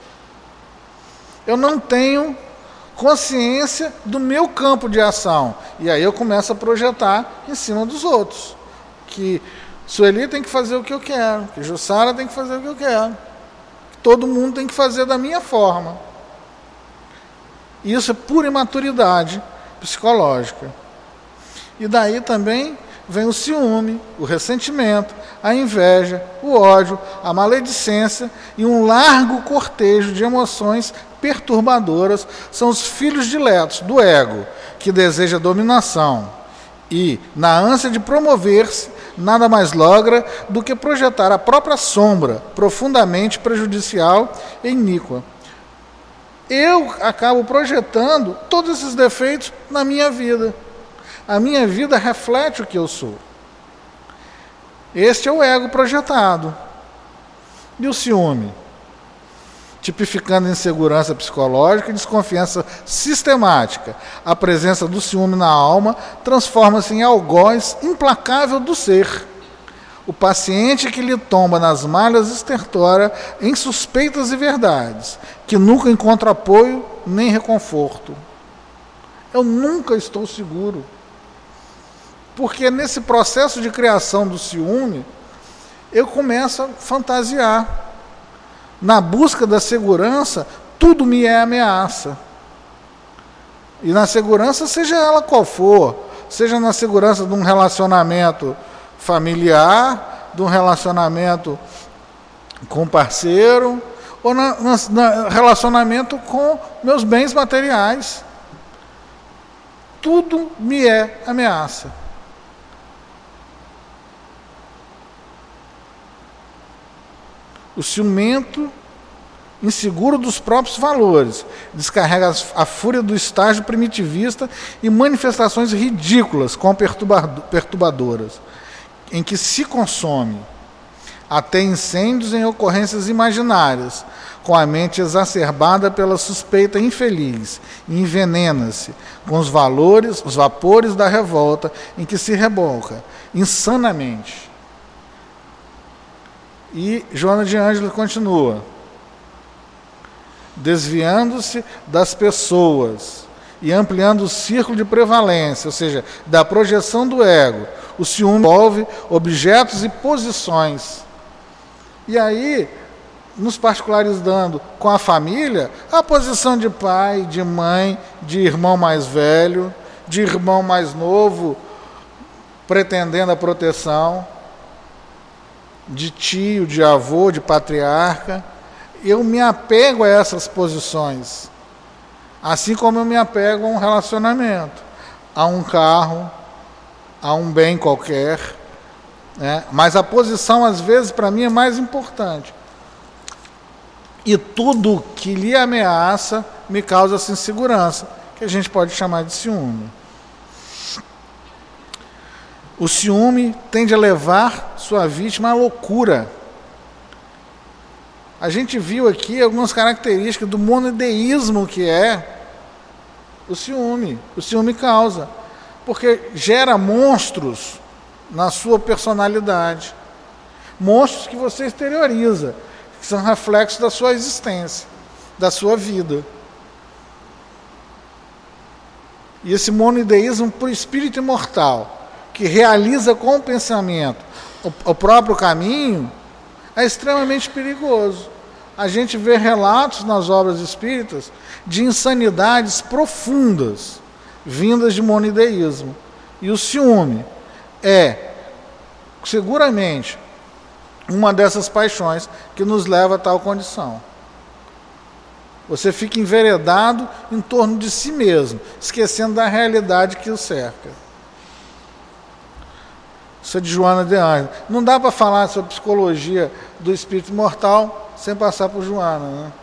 Eu não tenho consciência do meu campo de ação. E aí eu começo a projetar em cima dos outros. Que Sueli tem que fazer o que eu quero, que Jussara tem que fazer o que eu quero, que todo mundo tem que fazer da minha forma. E isso é pura imaturidade psicológica. E daí também vem o ciúme, o ressentimento, a inveja, o ódio, a maledicência e um largo cortejo de emoções perturbadoras. São os filhos diletos do ego, que deseja dominação e, na ânsia de promover-se, nada mais logra do que projetar a própria sombra, profundamente prejudicial e iníqua. Eu acabo projetando todos esses defeitos na minha vida. A minha vida reflete o que eu sou. Este é o ego projetado. E o ciúme? Tipificando insegurança psicológica e desconfiança sistemática. A presença do ciúme na alma transforma-se em algoz implacável do ser. O paciente que lhe tomba nas malhas estertora em suspeitas e verdades, que nunca encontra apoio nem reconforto. Eu nunca estou seguro. Porque nesse processo de criação do ciúme, eu começo a fantasiar. Na busca da segurança, tudo me é ameaça. E na segurança, seja ela qual for, seja na segurança de um relacionamento familiar, de um relacionamento com parceiro, ou na, na, na relacionamento com meus bens materiais. Tudo me é ameaça. O ciumento, inseguro dos próprios valores, descarrega a fúria do estágio primitivista e manifestações ridículas, com perturbadoras, em que se consome, até incêndios em ocorrências imaginárias, com a mente exacerbada pela suspeita infeliz, e envenena-se com os valores, os vapores da revolta, em que se rebolca insanamente. E Joana de Ângeles continua: desviando-se das pessoas e ampliando o círculo de prevalência, ou seja, da projeção do ego, o ciúme envolve objetos e posições. E aí, nos particularizando com a família, a posição de pai, de mãe, de irmão mais velho, de irmão mais novo, pretendendo a proteção, de tio, de avô, de patriarca. Eu me apego a essas posições, assim como eu me apego a um relacionamento, a um carro, a um bem qualquer, né? Mas a posição, às vezes, para mim é mais importante. E tudo que lhe ameaça me causa essa insegurança, que a gente pode chamar de ciúme. O ciúme tende a levar sua vítima à loucura. A gente viu aqui algumas características do monodeísmo que é o ciúme. O ciúme causa, porque gera monstros na sua personalidade. Monstros que você exterioriza, que são reflexos da sua existência, da sua vida. E esse monodeísmo por espírito imortal, que realiza com o pensamento o, o próprio caminho, é extremamente perigoso. A gente vê relatos nas obras espíritas de insanidades profundas, vindas de monodeísmo. E o ciúme é, seguramente, uma dessas paixões que nos leva a tal condição. Você fica enveredado em torno de si mesmo, esquecendo da realidade que o cerca. Isso é de Joana de Ângeles. Não dá para falar sobre psicologia do espírito imortal sem passar por Joana, né?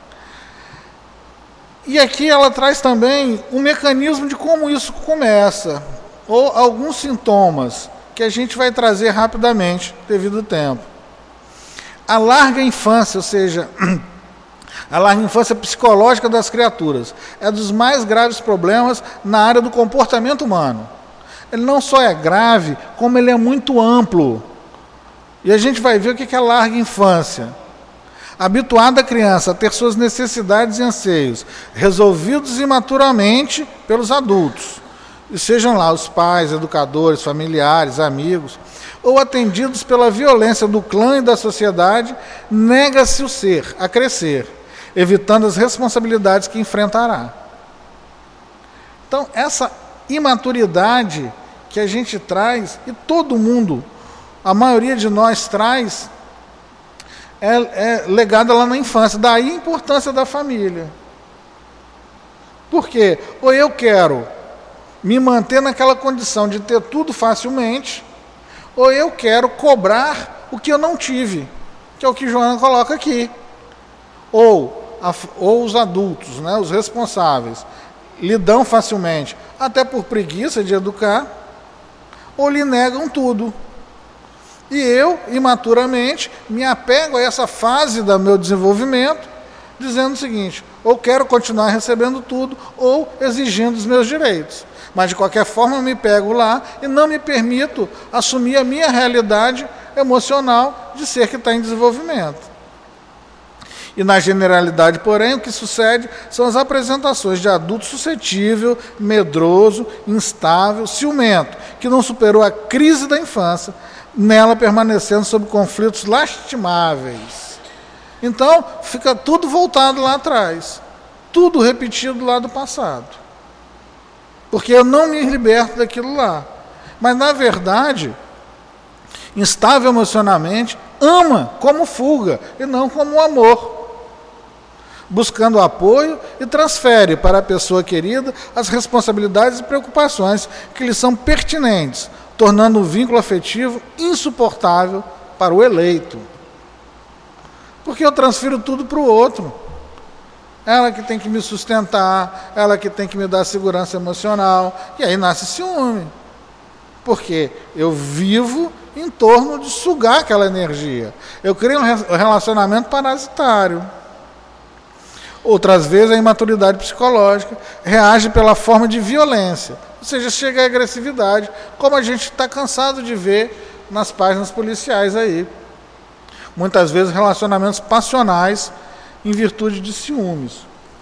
E aqui ela traz também um mecanismo de como isso começa, ou alguns sintomas que a gente vai trazer rapidamente, devido ao tempo. A larga infância, ou seja, a larga infância psicológica das criaturas, é dos mais graves problemas na área do comportamento humano. Ele não só é grave, como ele é muito amplo. E a gente vai ver o que é larga infância. Habituada a criança a ter suas necessidades e anseios resolvidos imaturamente pelos adultos, e sejam lá os pais, educadores, familiares, amigos, ou atendidos pela violência do clã e da sociedade, nega-se o ser a crescer, evitando as responsabilidades que enfrentará. Então, essa imaturidade que a gente traz, e todo mundo, a maioria de nós traz, é, é legada lá na infância. Daí a importância da família. Por quê? Ou eu quero me manter naquela condição de ter tudo facilmente, ou eu quero cobrar o que eu não tive, que é o que Joana coloca aqui. Ou, a, ou os adultos, né, os responsáveis, lhe dão facilmente, até por preguiça de educar, ou lhe negam tudo. E eu, imaturamente, me apego a essa fase do meu desenvolvimento, dizendo o seguinte: ou quero continuar recebendo tudo, ou exigindo os meus direitos. Mas, de qualquer forma, eu me pego lá e não me permito assumir a minha realidade emocional de ser que está em desenvolvimento. E, na generalidade, porém, o que sucede são as apresentações de adulto suscetível, medroso, instável, ciumento, que não superou a crise da infância, nela permanecendo sob conflitos lastimáveis. Então, fica tudo voltado lá atrás, tudo repetido lá do passado. Porque eu não me liberto daquilo lá. Mas, na verdade, instável emocionalmente, ama como fuga e não como amor, buscando apoio, e transfere para a pessoa querida as responsabilidades e preocupações que lhe são pertinentes, tornando o vínculo afetivo insuportável para o eleito. Porque eu transfiro tudo para o outro. Ela que tem que me sustentar, ela que tem que me dar segurança emocional, e aí nasce ciúme. Porque eu vivo em torno de sugar aquela energia. Eu crio um relacionamento parasitário. Outras vezes a imaturidade psicológica reage pela forma de violência, ou seja, chega à agressividade, como a gente está cansado de ver nas páginas policiais aí. Muitas vezes relacionamentos passionais em virtude de ciúmes,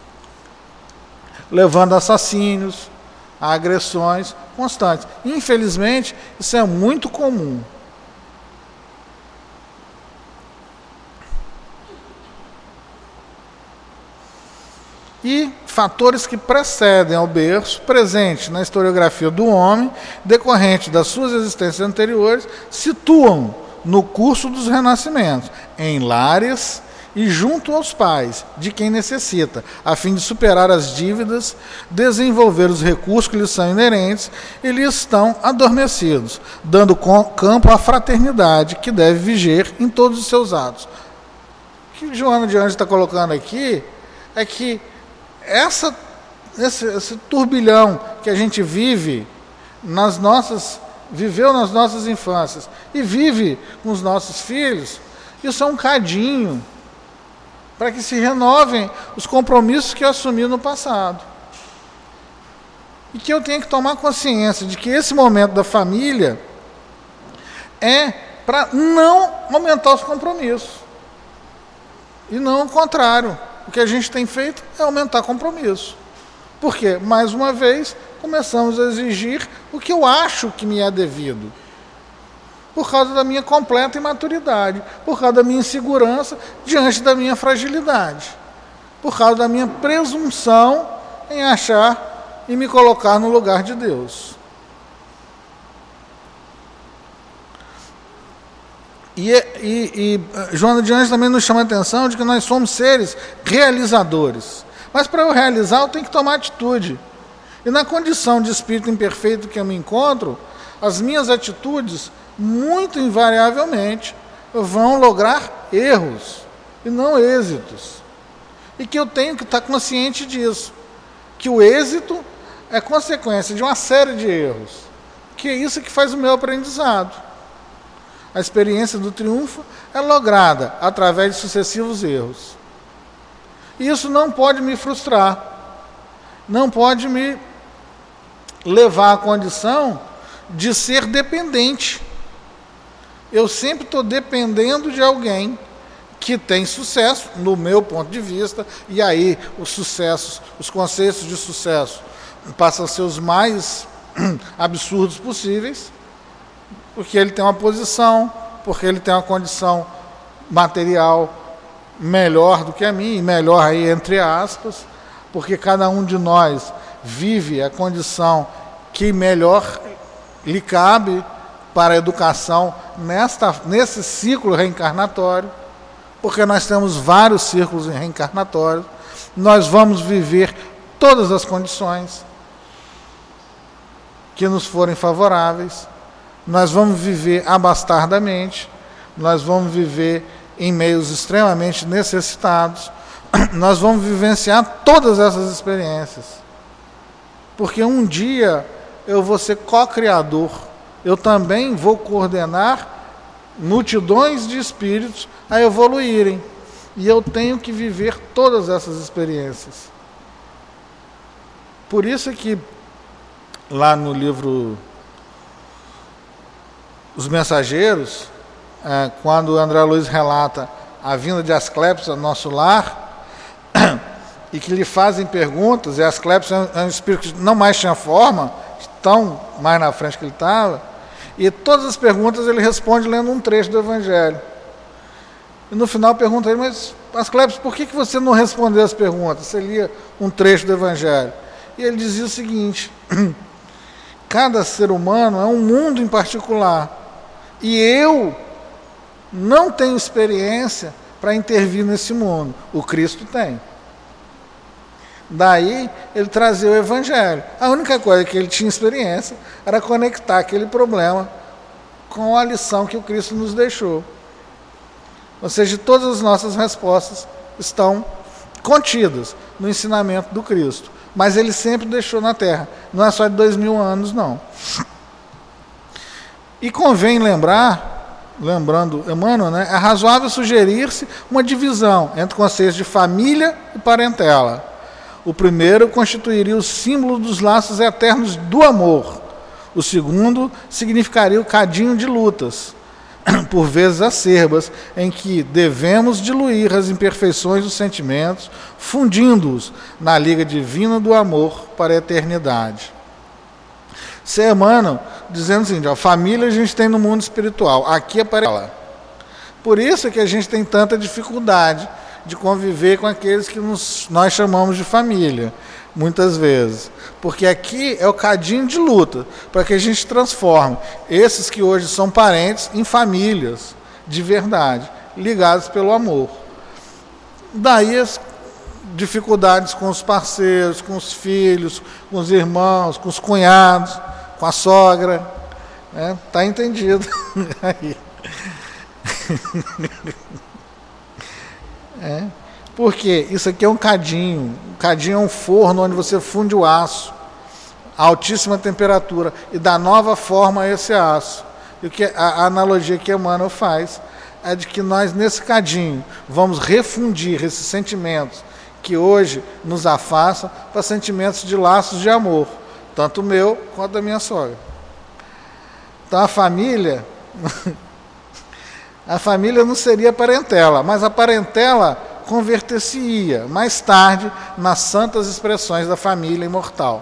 levando a assassínios, a agressões constantes. Infelizmente, isso é muito comum. E fatores que precedem ao berço, presente na historiografia do homem, decorrente das suas existências anteriores, situam no curso dos renascimentos, em lares e junto aos pais, de quem necessita, a fim de superar as dívidas, desenvolver os recursos que lhes são inerentes e lhes estão adormecidos, dando campo à fraternidade que deve viger em todos os seus atos. O que Joana de Anjos está colocando aqui é que Essa, esse, esse turbilhão que a gente vive nas nossas, viveu nas nossas infâncias e vive com os nossos filhos, isso é um cadinho para que se renovem os compromissos que eu assumi no passado. E que eu tenho que tomar consciência de que esse momento da família é para não aumentar os compromissos. E não o contrário. O que a gente tem feito é aumentar compromisso. Por quê? Mais uma vez, começamos a exigir o que eu acho que me é devido. Por causa da minha completa imaturidade. Por causa da minha insegurança diante da minha fragilidade. Por causa da minha presunção em achar e me colocar no lugar de Deus. E, e, e Joana de Anjos também nos chama a atenção de que nós somos seres realizadores. Mas para eu realizar, eu tenho que tomar atitude. E na condição de espírito imperfeito que eu me encontro, as minhas atitudes, muito invariavelmente, vão lograr erros e não êxitos. E que eu tenho que estar consciente disso. Que o êxito é consequência de uma série de erros. Que é isso que faz o meu aprendizado. A experiência do triunfo é lograda através de sucessivos erros. E isso não pode me frustrar, não pode me levar à condição de ser dependente. Eu sempre estou dependendo de alguém que tem sucesso, no meu ponto de vista, e aí os sucessos, os conceitos de sucesso passam a ser os mais absurdos possíveis, porque ele tem uma posição, porque ele tem uma condição material melhor do que a minha, e melhor aí entre aspas, porque cada um de nós vive a condição que melhor lhe cabe para a educação nesta, nesse ciclo reencarnatório, porque nós temos vários ciclos reencarnatórios, nós vamos viver todas as condições que nos forem favoráveis, nós vamos viver abastardamente, nós vamos viver em meios extremamente necessitados, nós vamos vivenciar todas essas experiências, porque um dia eu vou ser co-criador, eu também vou coordenar multidões de espíritos a evoluírem, e eu tenho que viver todas essas experiências. Por isso que lá no livro Os Mensageiros, é, quando André Luiz relata a vinda de Asclepios ao nosso lar, e que lhe fazem perguntas, e Asclepios é um espírito que não mais tinha forma, tão mais na frente que ele estava, e todas as perguntas ele responde lendo um trecho do Evangelho. E no final pergunta ele, mas Asclepios, por que, que você não respondeu as perguntas? Você lia um trecho do Evangelho. E ele dizia o seguinte: cada ser humano é um mundo em particular, e eu não tenho experiência para intervir nesse mundo. O Cristo tem. Daí ele trazia o Evangelho. A única coisa que ele tinha experiência era conectar aquele problema com a lição que o Cristo nos deixou. Ou seja, todas as nossas respostas estão contidas no ensinamento do Cristo. Mas ele sempre deixou na Terra. Não é só de dois mil anos, não. E convém lembrar, lembrando Emmanuel, né, é razoável sugerir-se uma divisão entre conceitos de família e parentela. O primeiro constituiria o símbolo dos laços eternos do amor. O segundo significaria o cadinho de lutas, por vezes acerbas, em que devemos diluir as imperfeições dos sentimentos, fundindo-os na liga divina do amor para a eternidade. Se Emmanuel dizendo assim, a família a gente tem no mundo espiritual, aqui é para ela. Por isso é que a gente tem tanta dificuldade de conviver com aqueles que nos, nós chamamos de família, muitas vezes. Porque aqui é o cadinho de luta, para que a gente transforme esses que hoje são parentes em famílias de verdade, ligadas pelo amor. Daí as dificuldades com os parceiros, com os filhos, com os irmãos, com os cunhados, com a sogra. Né? Tá entendido aí. É, porque isso aqui é um cadinho, um cadinho é um forno onde você funde o aço a altíssima temperatura e dá nova forma a esse aço. E o que a, a analogia que Emmanuel faz é de que nós nesse cadinho vamos refundir esses sentimentos que hoje nos afastam para sentimentos de laços de amor, tanto o meu quanto da minha sogra. Então a família a família não seria parentela, mas a parentela converter-se-ia mais tarde nas santas expressões da família imortal.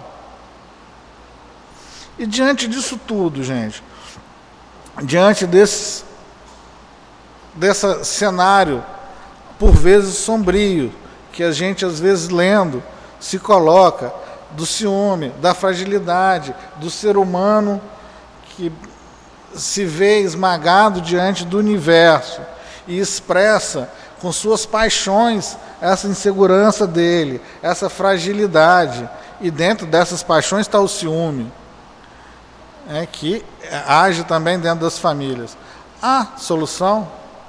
E diante disso tudo, gente, diante desse, desse cenário, por vezes sombrio, que a gente às vezes lendo se coloca, do ciúme, da fragilidade, do ser humano que se vê esmagado diante do universo e expressa com suas paixões essa insegurança dele, essa fragilidade, e dentro dessas paixões está o ciúme, é, que age também dentro das famílias. A solução,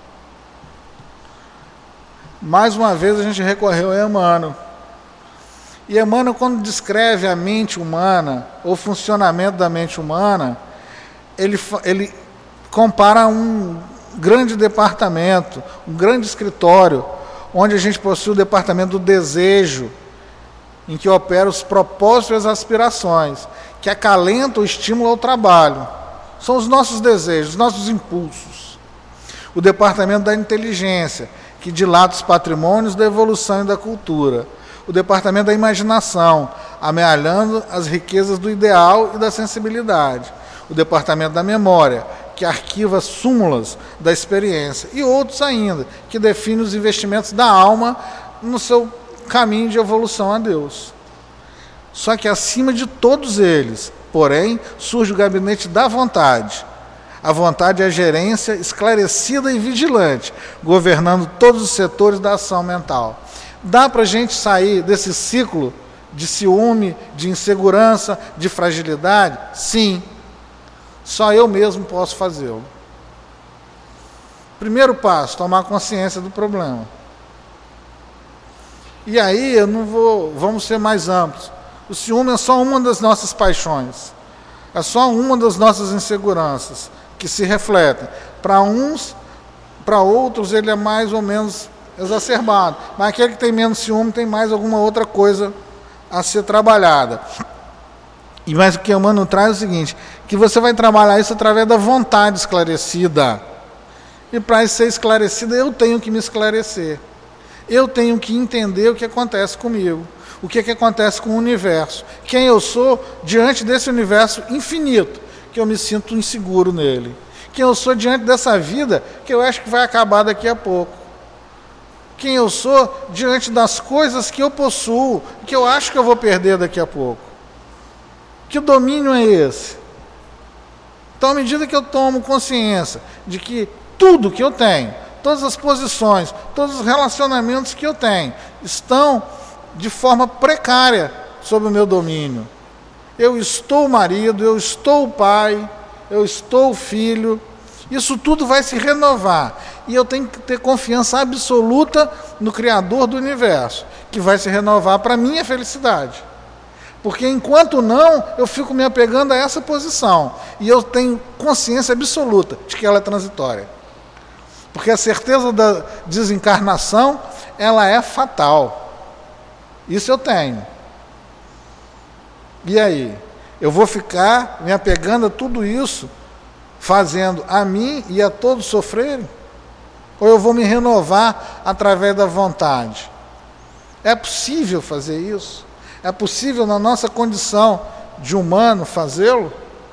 mais uma vez a gente recorreu a Emmanuel. E Emmanuel, quando descreve a mente humana, o funcionamento da mente humana, ele, ele compara um grande departamento, um grande escritório, onde a gente possui o departamento do desejo, em que opera os propósitos e as aspirações, que acalenta o estímulo ao trabalho. São os nossos desejos, os nossos impulsos. O departamento da inteligência, que dilata os patrimônios da evolução e da cultura. O departamento da imaginação, amealhando as riquezas do ideal e da sensibilidade. O departamento da memória, que arquiva súmulas da experiência. E outros ainda, que define os investimentos da alma no seu caminho de evolução a Deus. Só que acima de todos eles, Porém, surge o gabinete da vontade. A vontade é a gerência esclarecida e vigilante, governando todos os setores da ação mental. Dá para a gente sair desse ciclo de ciúme, de insegurança, de fragilidade? Sim. Só eu mesmo posso fazê-lo. Primeiro passo, tomar consciência do problema. E aí, eu não vou, vamos ser mais amplos. O ciúme é só uma das nossas paixões. É só uma das nossas inseguranças que se refletem. Para uns, para outros, ele é mais ou menos exacerbado. Mas aquele que tem menos ciúme tem mais alguma outra coisa a ser trabalhada. E mais o que o Emmanuel traz é o seguinte, que você vai trabalhar isso através da vontade esclarecida. E para isso ser esclarecida, eu tenho que me esclarecer. Eu tenho que entender o que acontece comigo. O que, que acontece com o universo. Quem eu sou diante desse universo infinito, que eu me sinto inseguro nele. Quem eu sou diante dessa vida, que eu acho que vai acabar daqui a pouco. Quem eu sou diante das coisas que eu possuo, que eu acho que eu vou perder daqui a pouco. Que domínio é esse? Então, à medida que eu tomo consciência de que tudo que eu tenho, todas as posições, todos os relacionamentos que eu tenho, estão de forma precária sob o meu domínio. Eu estou marido, eu estou pai, eu estou filho. Isso tudo vai se renovar. E eu tenho que ter confiança absoluta no Criador do Universo, que vai se renovar para a minha felicidade. Porque enquanto não, eu fico me apegando a essa posição. E eu tenho consciência absoluta de que ela é transitória. Porque a certeza da desencarnação, ela é fatal. Isso eu tenho. E aí? Eu vou ficar me apegando a tudo isso, fazendo a mim e a todos sofrerem? Ou eu vou me renovar através da vontade? É possível fazer isso? É possível, na nossa condição de humano, fazê-lo?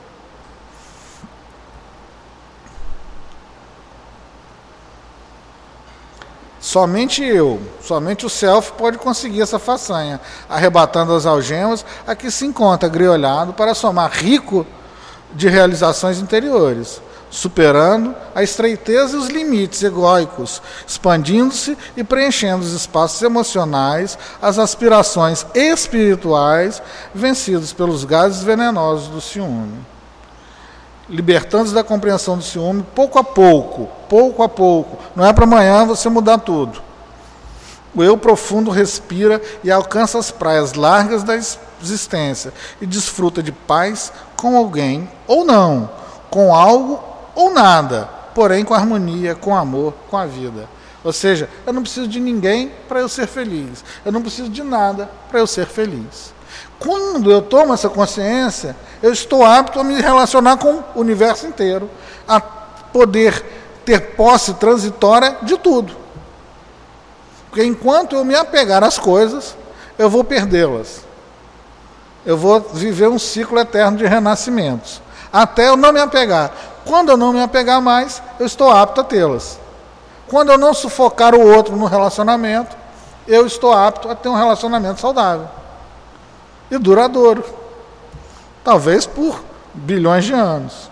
Somente eu, somente o self pode conseguir essa façanha, arrebatando as algemas a que se encontra griolhado para somar rico de realizações interiores, superando a estreiteza e os limites egóicos, expandindo-se e preenchendo os espaços emocionais, as aspirações espirituais, vencidos pelos gases venenosos do ciúme. Libertando-se da compreensão do ciúme, pouco a pouco, pouco a pouco. Não é para amanhã você mudar tudo. O eu profundo respira e alcança as praias largas da existência e desfruta de paz com alguém, ou não, com algo ou nada, porém com harmonia, com amor, com a vida. Ou seja, eu não preciso de ninguém para eu ser feliz. Eu não preciso de nada para eu ser feliz. Quando eu tomo essa consciência, eu estou apto a me relacionar com o universo inteiro, a poder ter posse transitória de tudo. Porque enquanto eu me apegar às coisas, eu vou perdê-las. Eu vou viver um ciclo eterno de renascimentos, até eu não me apegar. Quando eu não me apegar mais, eu estou apto a tê-las. Quando eu não sufocar o outro no relacionamento, eu estou apto a ter um relacionamento saudável e duradouro, talvez por bilhões de anos.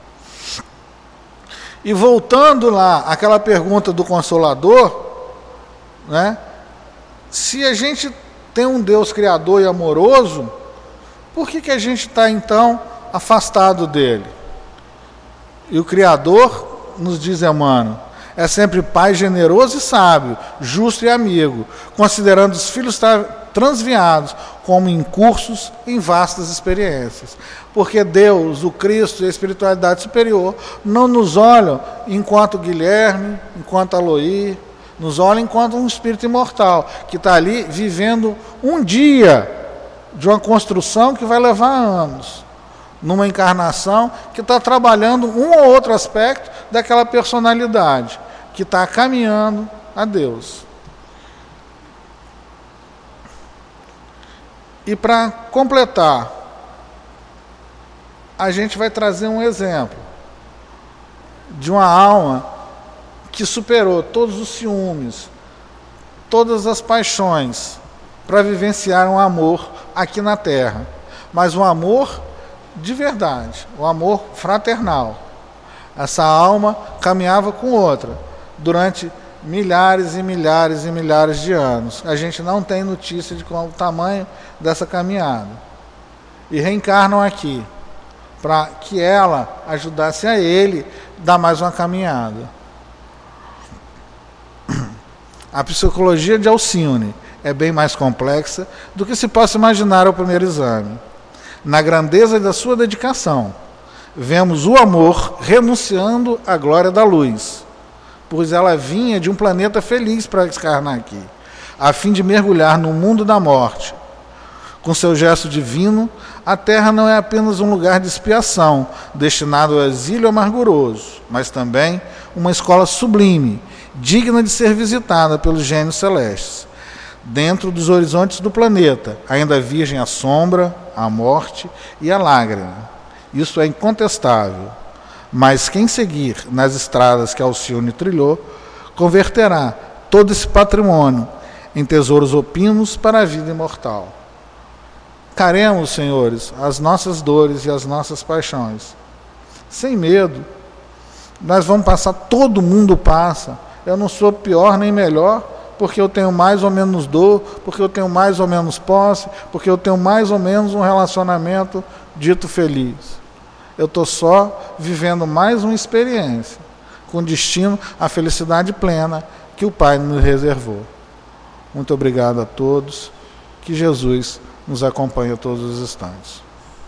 E voltando lá àquela pergunta do Consolador, né? Se a gente tem um Deus criador e amoroso, por que, que a gente está então afastado dele? E o Criador, nos diz Emmanuel, é sempre pai generoso e sábio, justo e amigo, considerando os filhos transviados como incursos em vastas experiências. Porque Deus, o Cristo e a espiritualidade superior não nos olham enquanto Guilherme, enquanto Aloí, nos olham enquanto um espírito imortal, que está ali vivendo um dia de uma construção que vai levar anos, numa encarnação que está trabalhando um ou outro aspecto daquela personalidade, que está caminhando a Deus. E para completar, a gente vai trazer um exemplo de uma alma que superou todos os ciúmes, todas as paixões, para vivenciar um amor aqui na Terra. Mas um amor de verdade, o amor fraternal. Essa alma caminhava com outra durante milhares e milhares e milhares de anos. A gente não tem notícia de qual o tamanho dessa caminhada. E reencarnam aqui para que ela ajudasse a ele a dar mais uma caminhada. A psicologia de Alcione é bem mais complexa do que se possa imaginar ao primeiro exame. Na grandeza da sua dedicação, vemos o amor renunciando à glória da luz, pois ela vinha de um planeta feliz para encarnar aqui, a fim de mergulhar no mundo da morte. Com seu gesto divino, a Terra não é apenas um lugar de expiação, destinado ao exílio amarguroso, mas também uma escola sublime, digna de ser visitada pelos gênios celestes. Dentro dos horizontes do planeta, ainda virgem a sombra, a morte e a lágrima. Isso é incontestável. Mas quem seguir nas estradas que Alcione trilhou, converterá todo esse patrimônio em tesouros opinos para a vida imortal. Caremos, senhores, as nossas dores e as nossas paixões. Sem medo. Nós vamos passar, todo mundo passa. Eu não sou pior nem melhor, porque eu tenho mais ou menos dor, porque eu tenho mais ou menos posse, porque eu tenho mais ou menos um relacionamento dito feliz. Eu estou só vivendo mais uma experiência, com destino à felicidade plena que o Pai nos reservou. Muito obrigado a todos. Que Jesus nos acompanhe a todos os instantes.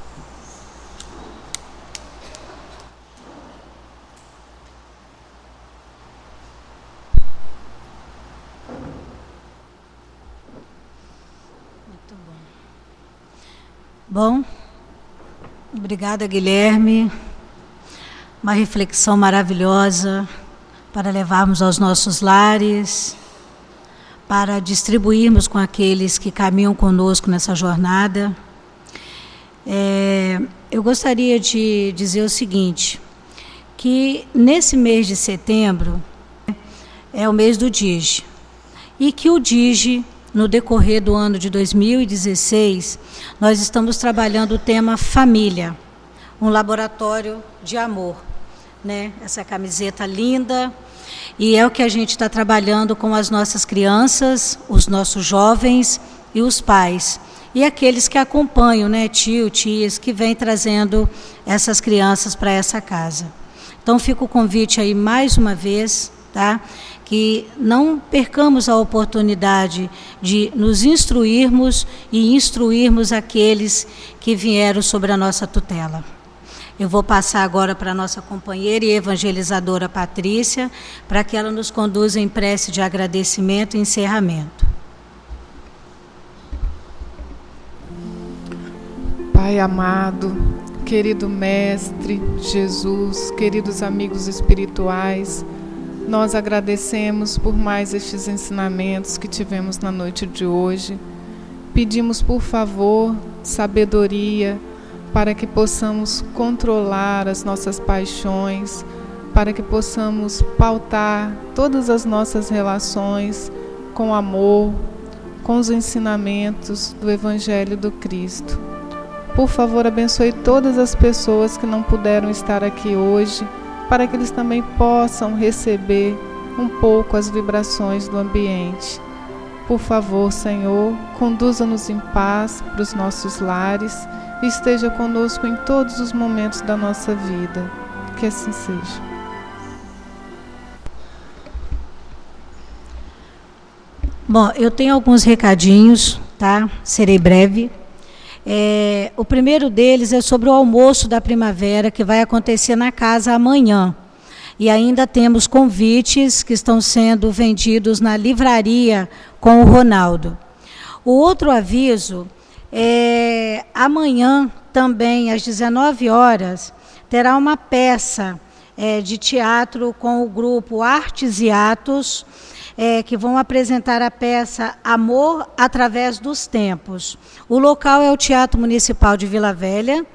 Bom, obrigada, Guilherme. Uma reflexão maravilhosa para levarmos aos nossos lares, para distribuirmos com aqueles que caminham conosco nessa jornada. É, eu gostaria de dizer o seguinte, que nesse mês de setembro é o mês do D I G, e que o D I G, no decorrer do ano de dois mil e dezesseis, nós estamos trabalhando o tema família, um laboratório de amor, né? Essa camiseta linda, e é o que a gente está trabalhando com as nossas crianças, os nossos jovens e os pais, e aqueles que acompanham, né? Tio, tias, que vêm trazendo essas crianças para essa casa. Então fica o convite aí mais uma vez, tá? Que não percamos a oportunidade de nos instruirmos e instruirmos aqueles que vieram sobre a nossa tutela. Eu vou passar agora para a nossa companheira e evangelizadora Patrícia, para que ela nos conduza em prece de agradecimento e encerramento. Pai amado, querido Mestre, Jesus, queridos amigos espirituais, nós agradecemos por mais estes ensinamentos que tivemos na noite de hoje. Pedimos, por favor, sabedoria para que possamos controlar as nossas paixões, para que possamos pautar todas as nossas relações com amor, com os ensinamentos do Evangelho do Cristo. Por favor, abençoe todas as pessoas que não puderam estar aqui hoje, para que eles também possam receber um pouco as vibrações do ambiente. Por favor, Senhor, conduza-nos em paz para os nossos lares e esteja conosco em todos os momentos da nossa vida. Que assim seja. Bom, eu tenho alguns recadinhos, tá? Serei breve. É, o primeiro deles é sobre o almoço da primavera que vai acontecer na casa amanhã. E ainda temos convites que estão sendo vendidos na livraria com o Ronaldo. O outro aviso é amanhã também às dezenove horas terá uma peça é, de teatro com o grupo Artes e Atos, É, que vão apresentar a peça Amor através dos Tempos. O local é o Teatro Municipal de Vila Velha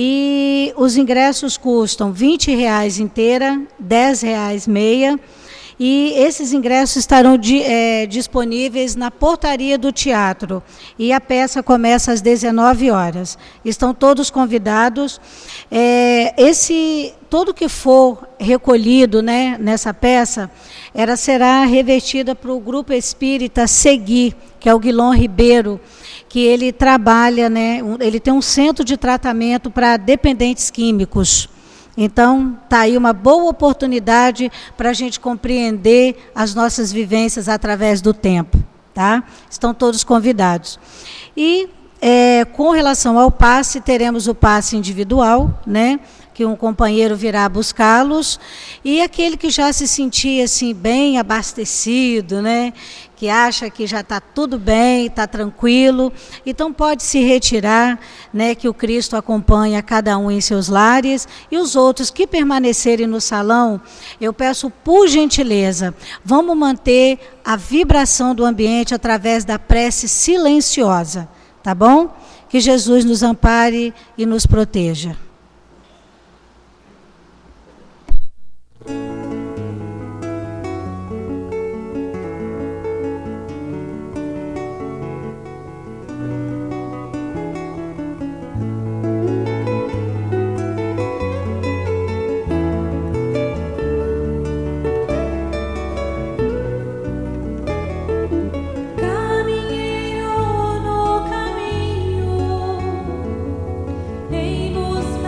e os ingressos custam vinte reais inteira, dez reais meia E esses ingressos estarão de, é, disponíveis na portaria do teatro. E a peça começa às dezenove horas. Estão todos convidados. É, esse, tudo que for recolhido, né, nessa peça, ela será revertida para o Grupo Espírita Seguir, que é o Guilom Ribeiro, que ele trabalha, né, ele tem um centro de tratamento para dependentes químicos. Então, está aí uma boa oportunidade para a gente compreender as nossas vivências através do tempo. Tá? Estão todos convidados. E, é, com relação ao passe, teremos o passe individual, né? Que um companheiro virá buscá-los, e aquele que já se sentia assim, bem abastecido, né? Que acha que já está tudo bem, está tranquilo, então pode se retirar, né, que o Cristo acompanha cada um em seus lares, e os outros que permanecerem no salão, eu peço por gentileza, vamos manter a vibração do ambiente através da prece silenciosa, tá bom? Que Jesus nos ampare e nos proteja. Caminheiro no caminho, em busca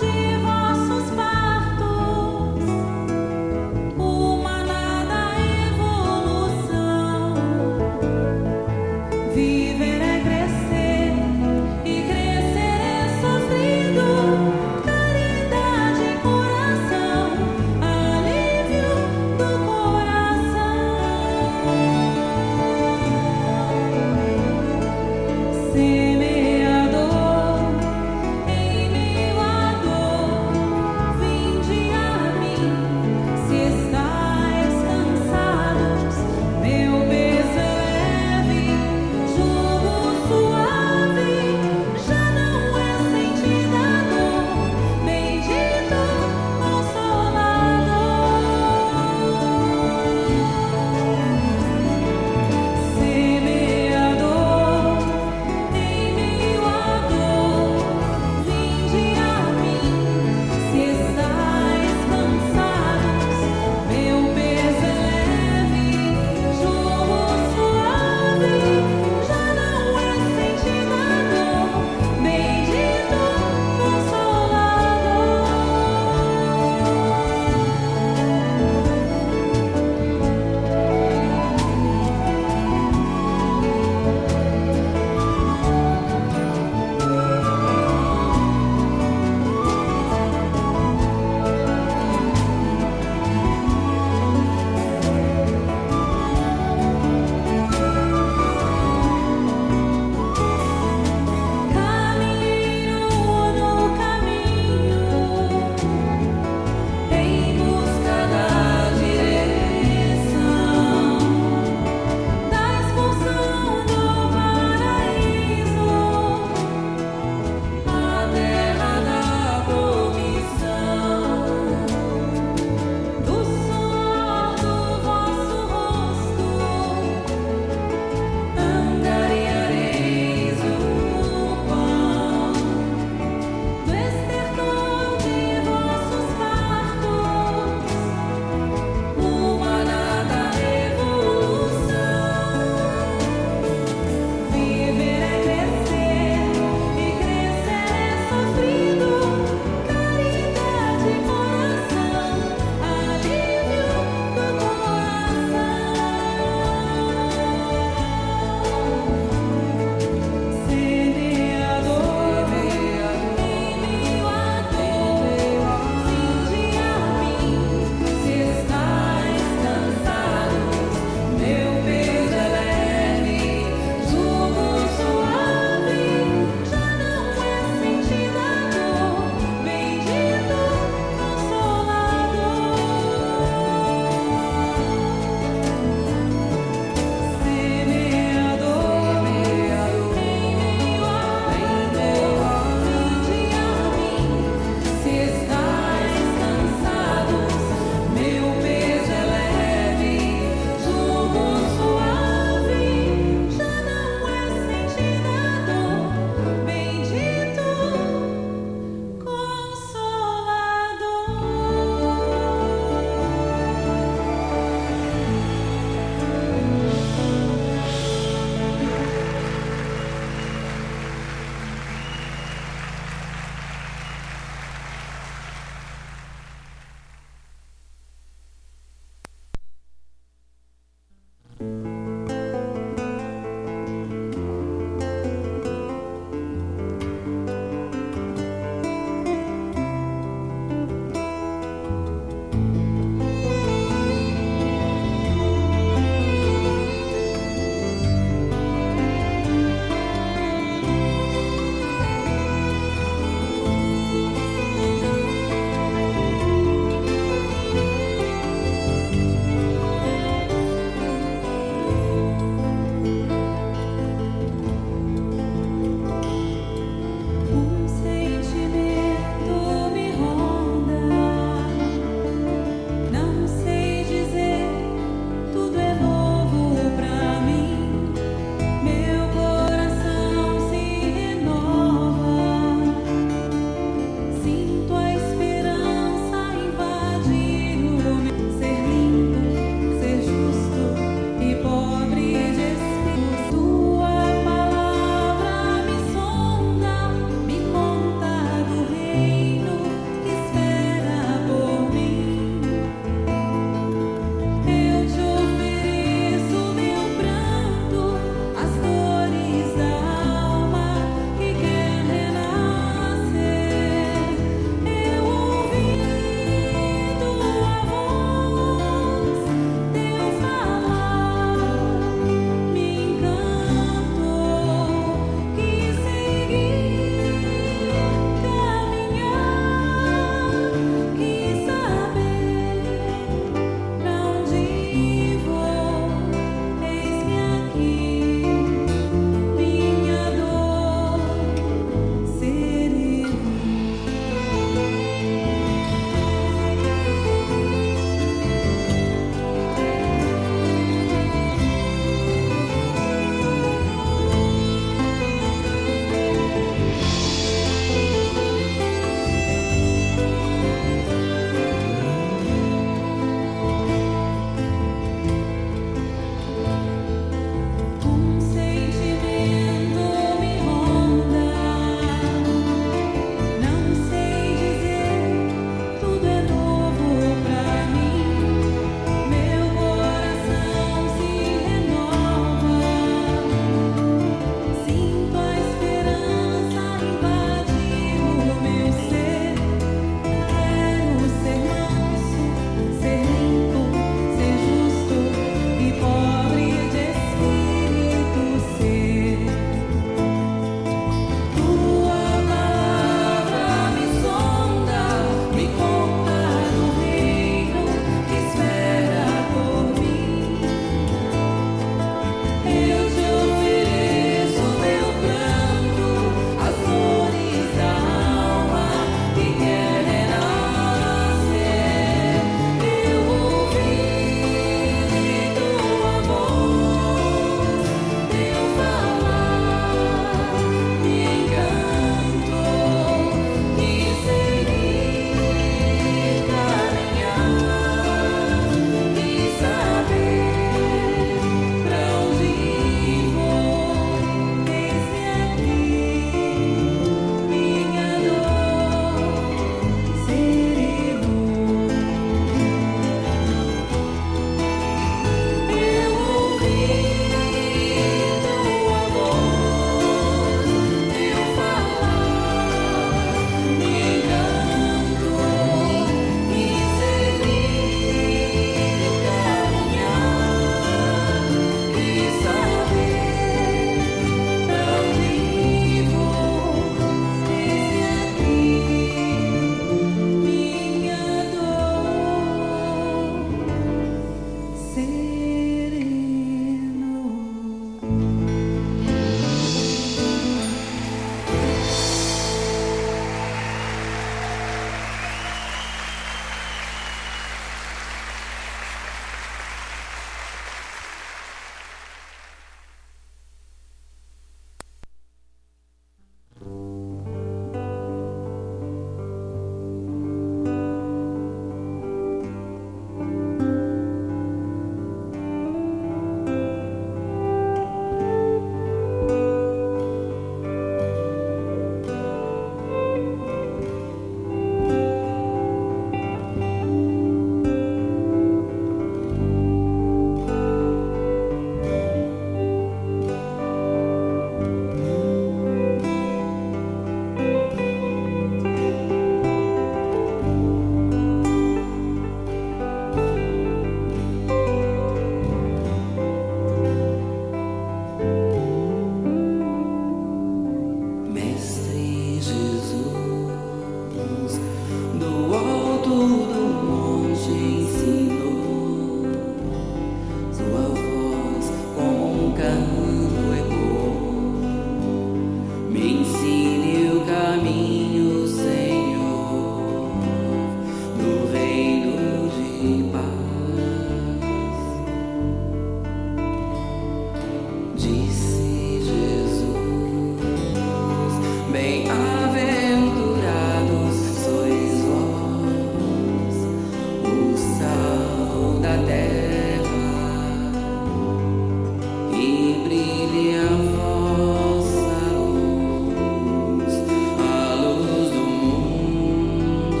brilhe a vossa luz, a luz do mundo.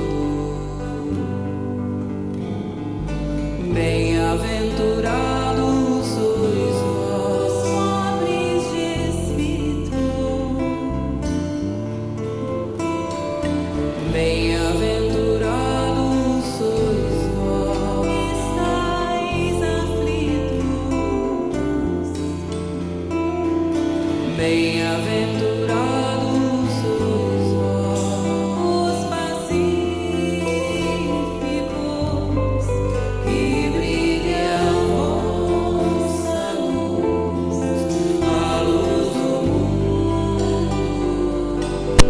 Bem-aventurados sois vós, pobres de espírito. Bem-aventurados sois vós, que estáis aflitos. Bem-aventurados sois vós, os pacíficos, que brilhe a vossa luz, a luz do mundo.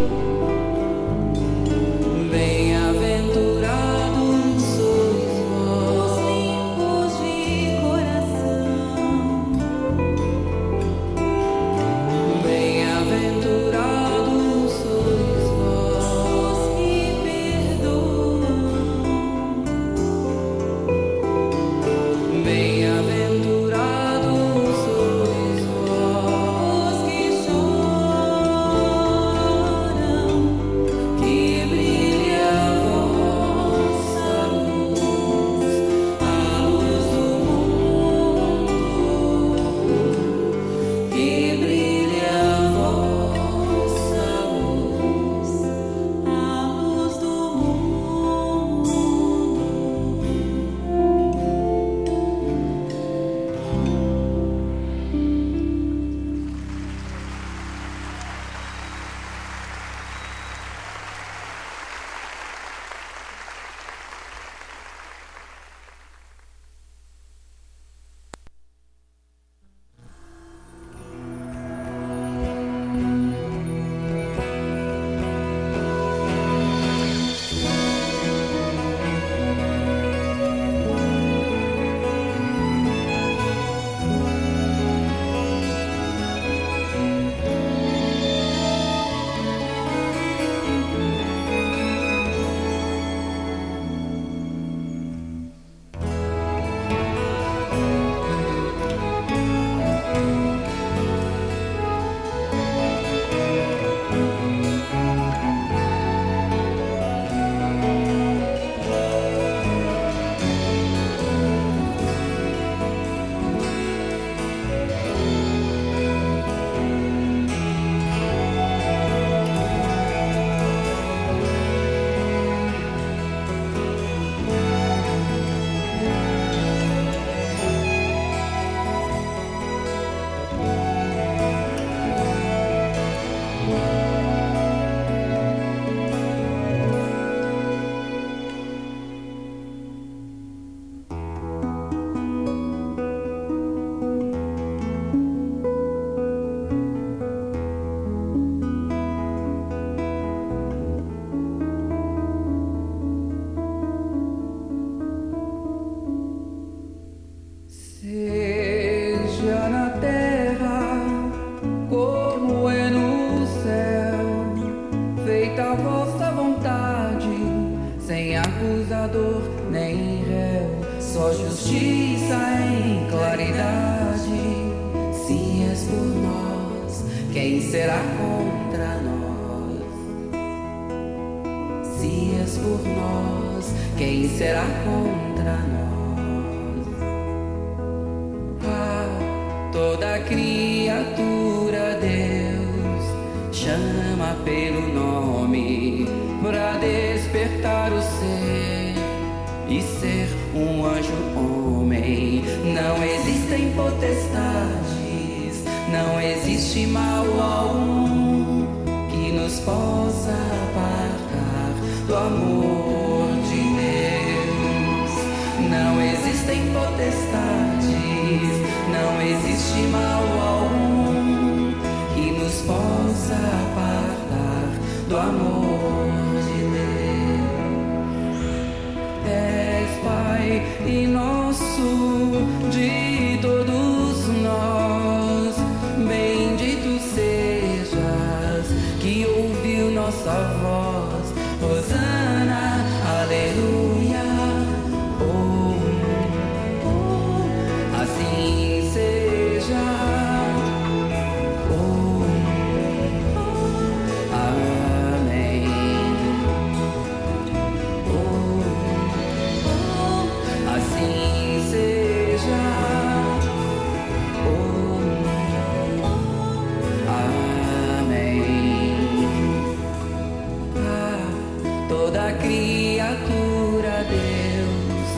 Bem-aventurados sois vós, os limpos de coração. Bem-aventurados sois vós, os que perdoam. Bem-aventurados sois vós, os que choram, que brilhe a vossa luz, a luz do mundo. Que brilhe a vossa luz, a luz do mundo. Seja na terra como é no céu, feita a vossa vontade, sem acusador nem réu, só justiça em claridade. Se és por nós, quem será contra nós? Se és por nós, quem será contra nós? Toda criatura Deus chama pelo nome pra despertar o ser e ser um anjo homem. Não existem potestades, não existe mal algum que nos possa apartar do amor de Deus. Não existem potestades, não existe mal algum que nos possa apartar do amor de Deus. És Pai e nosso de todos nós, bendito sejas que ouviu nossa voz.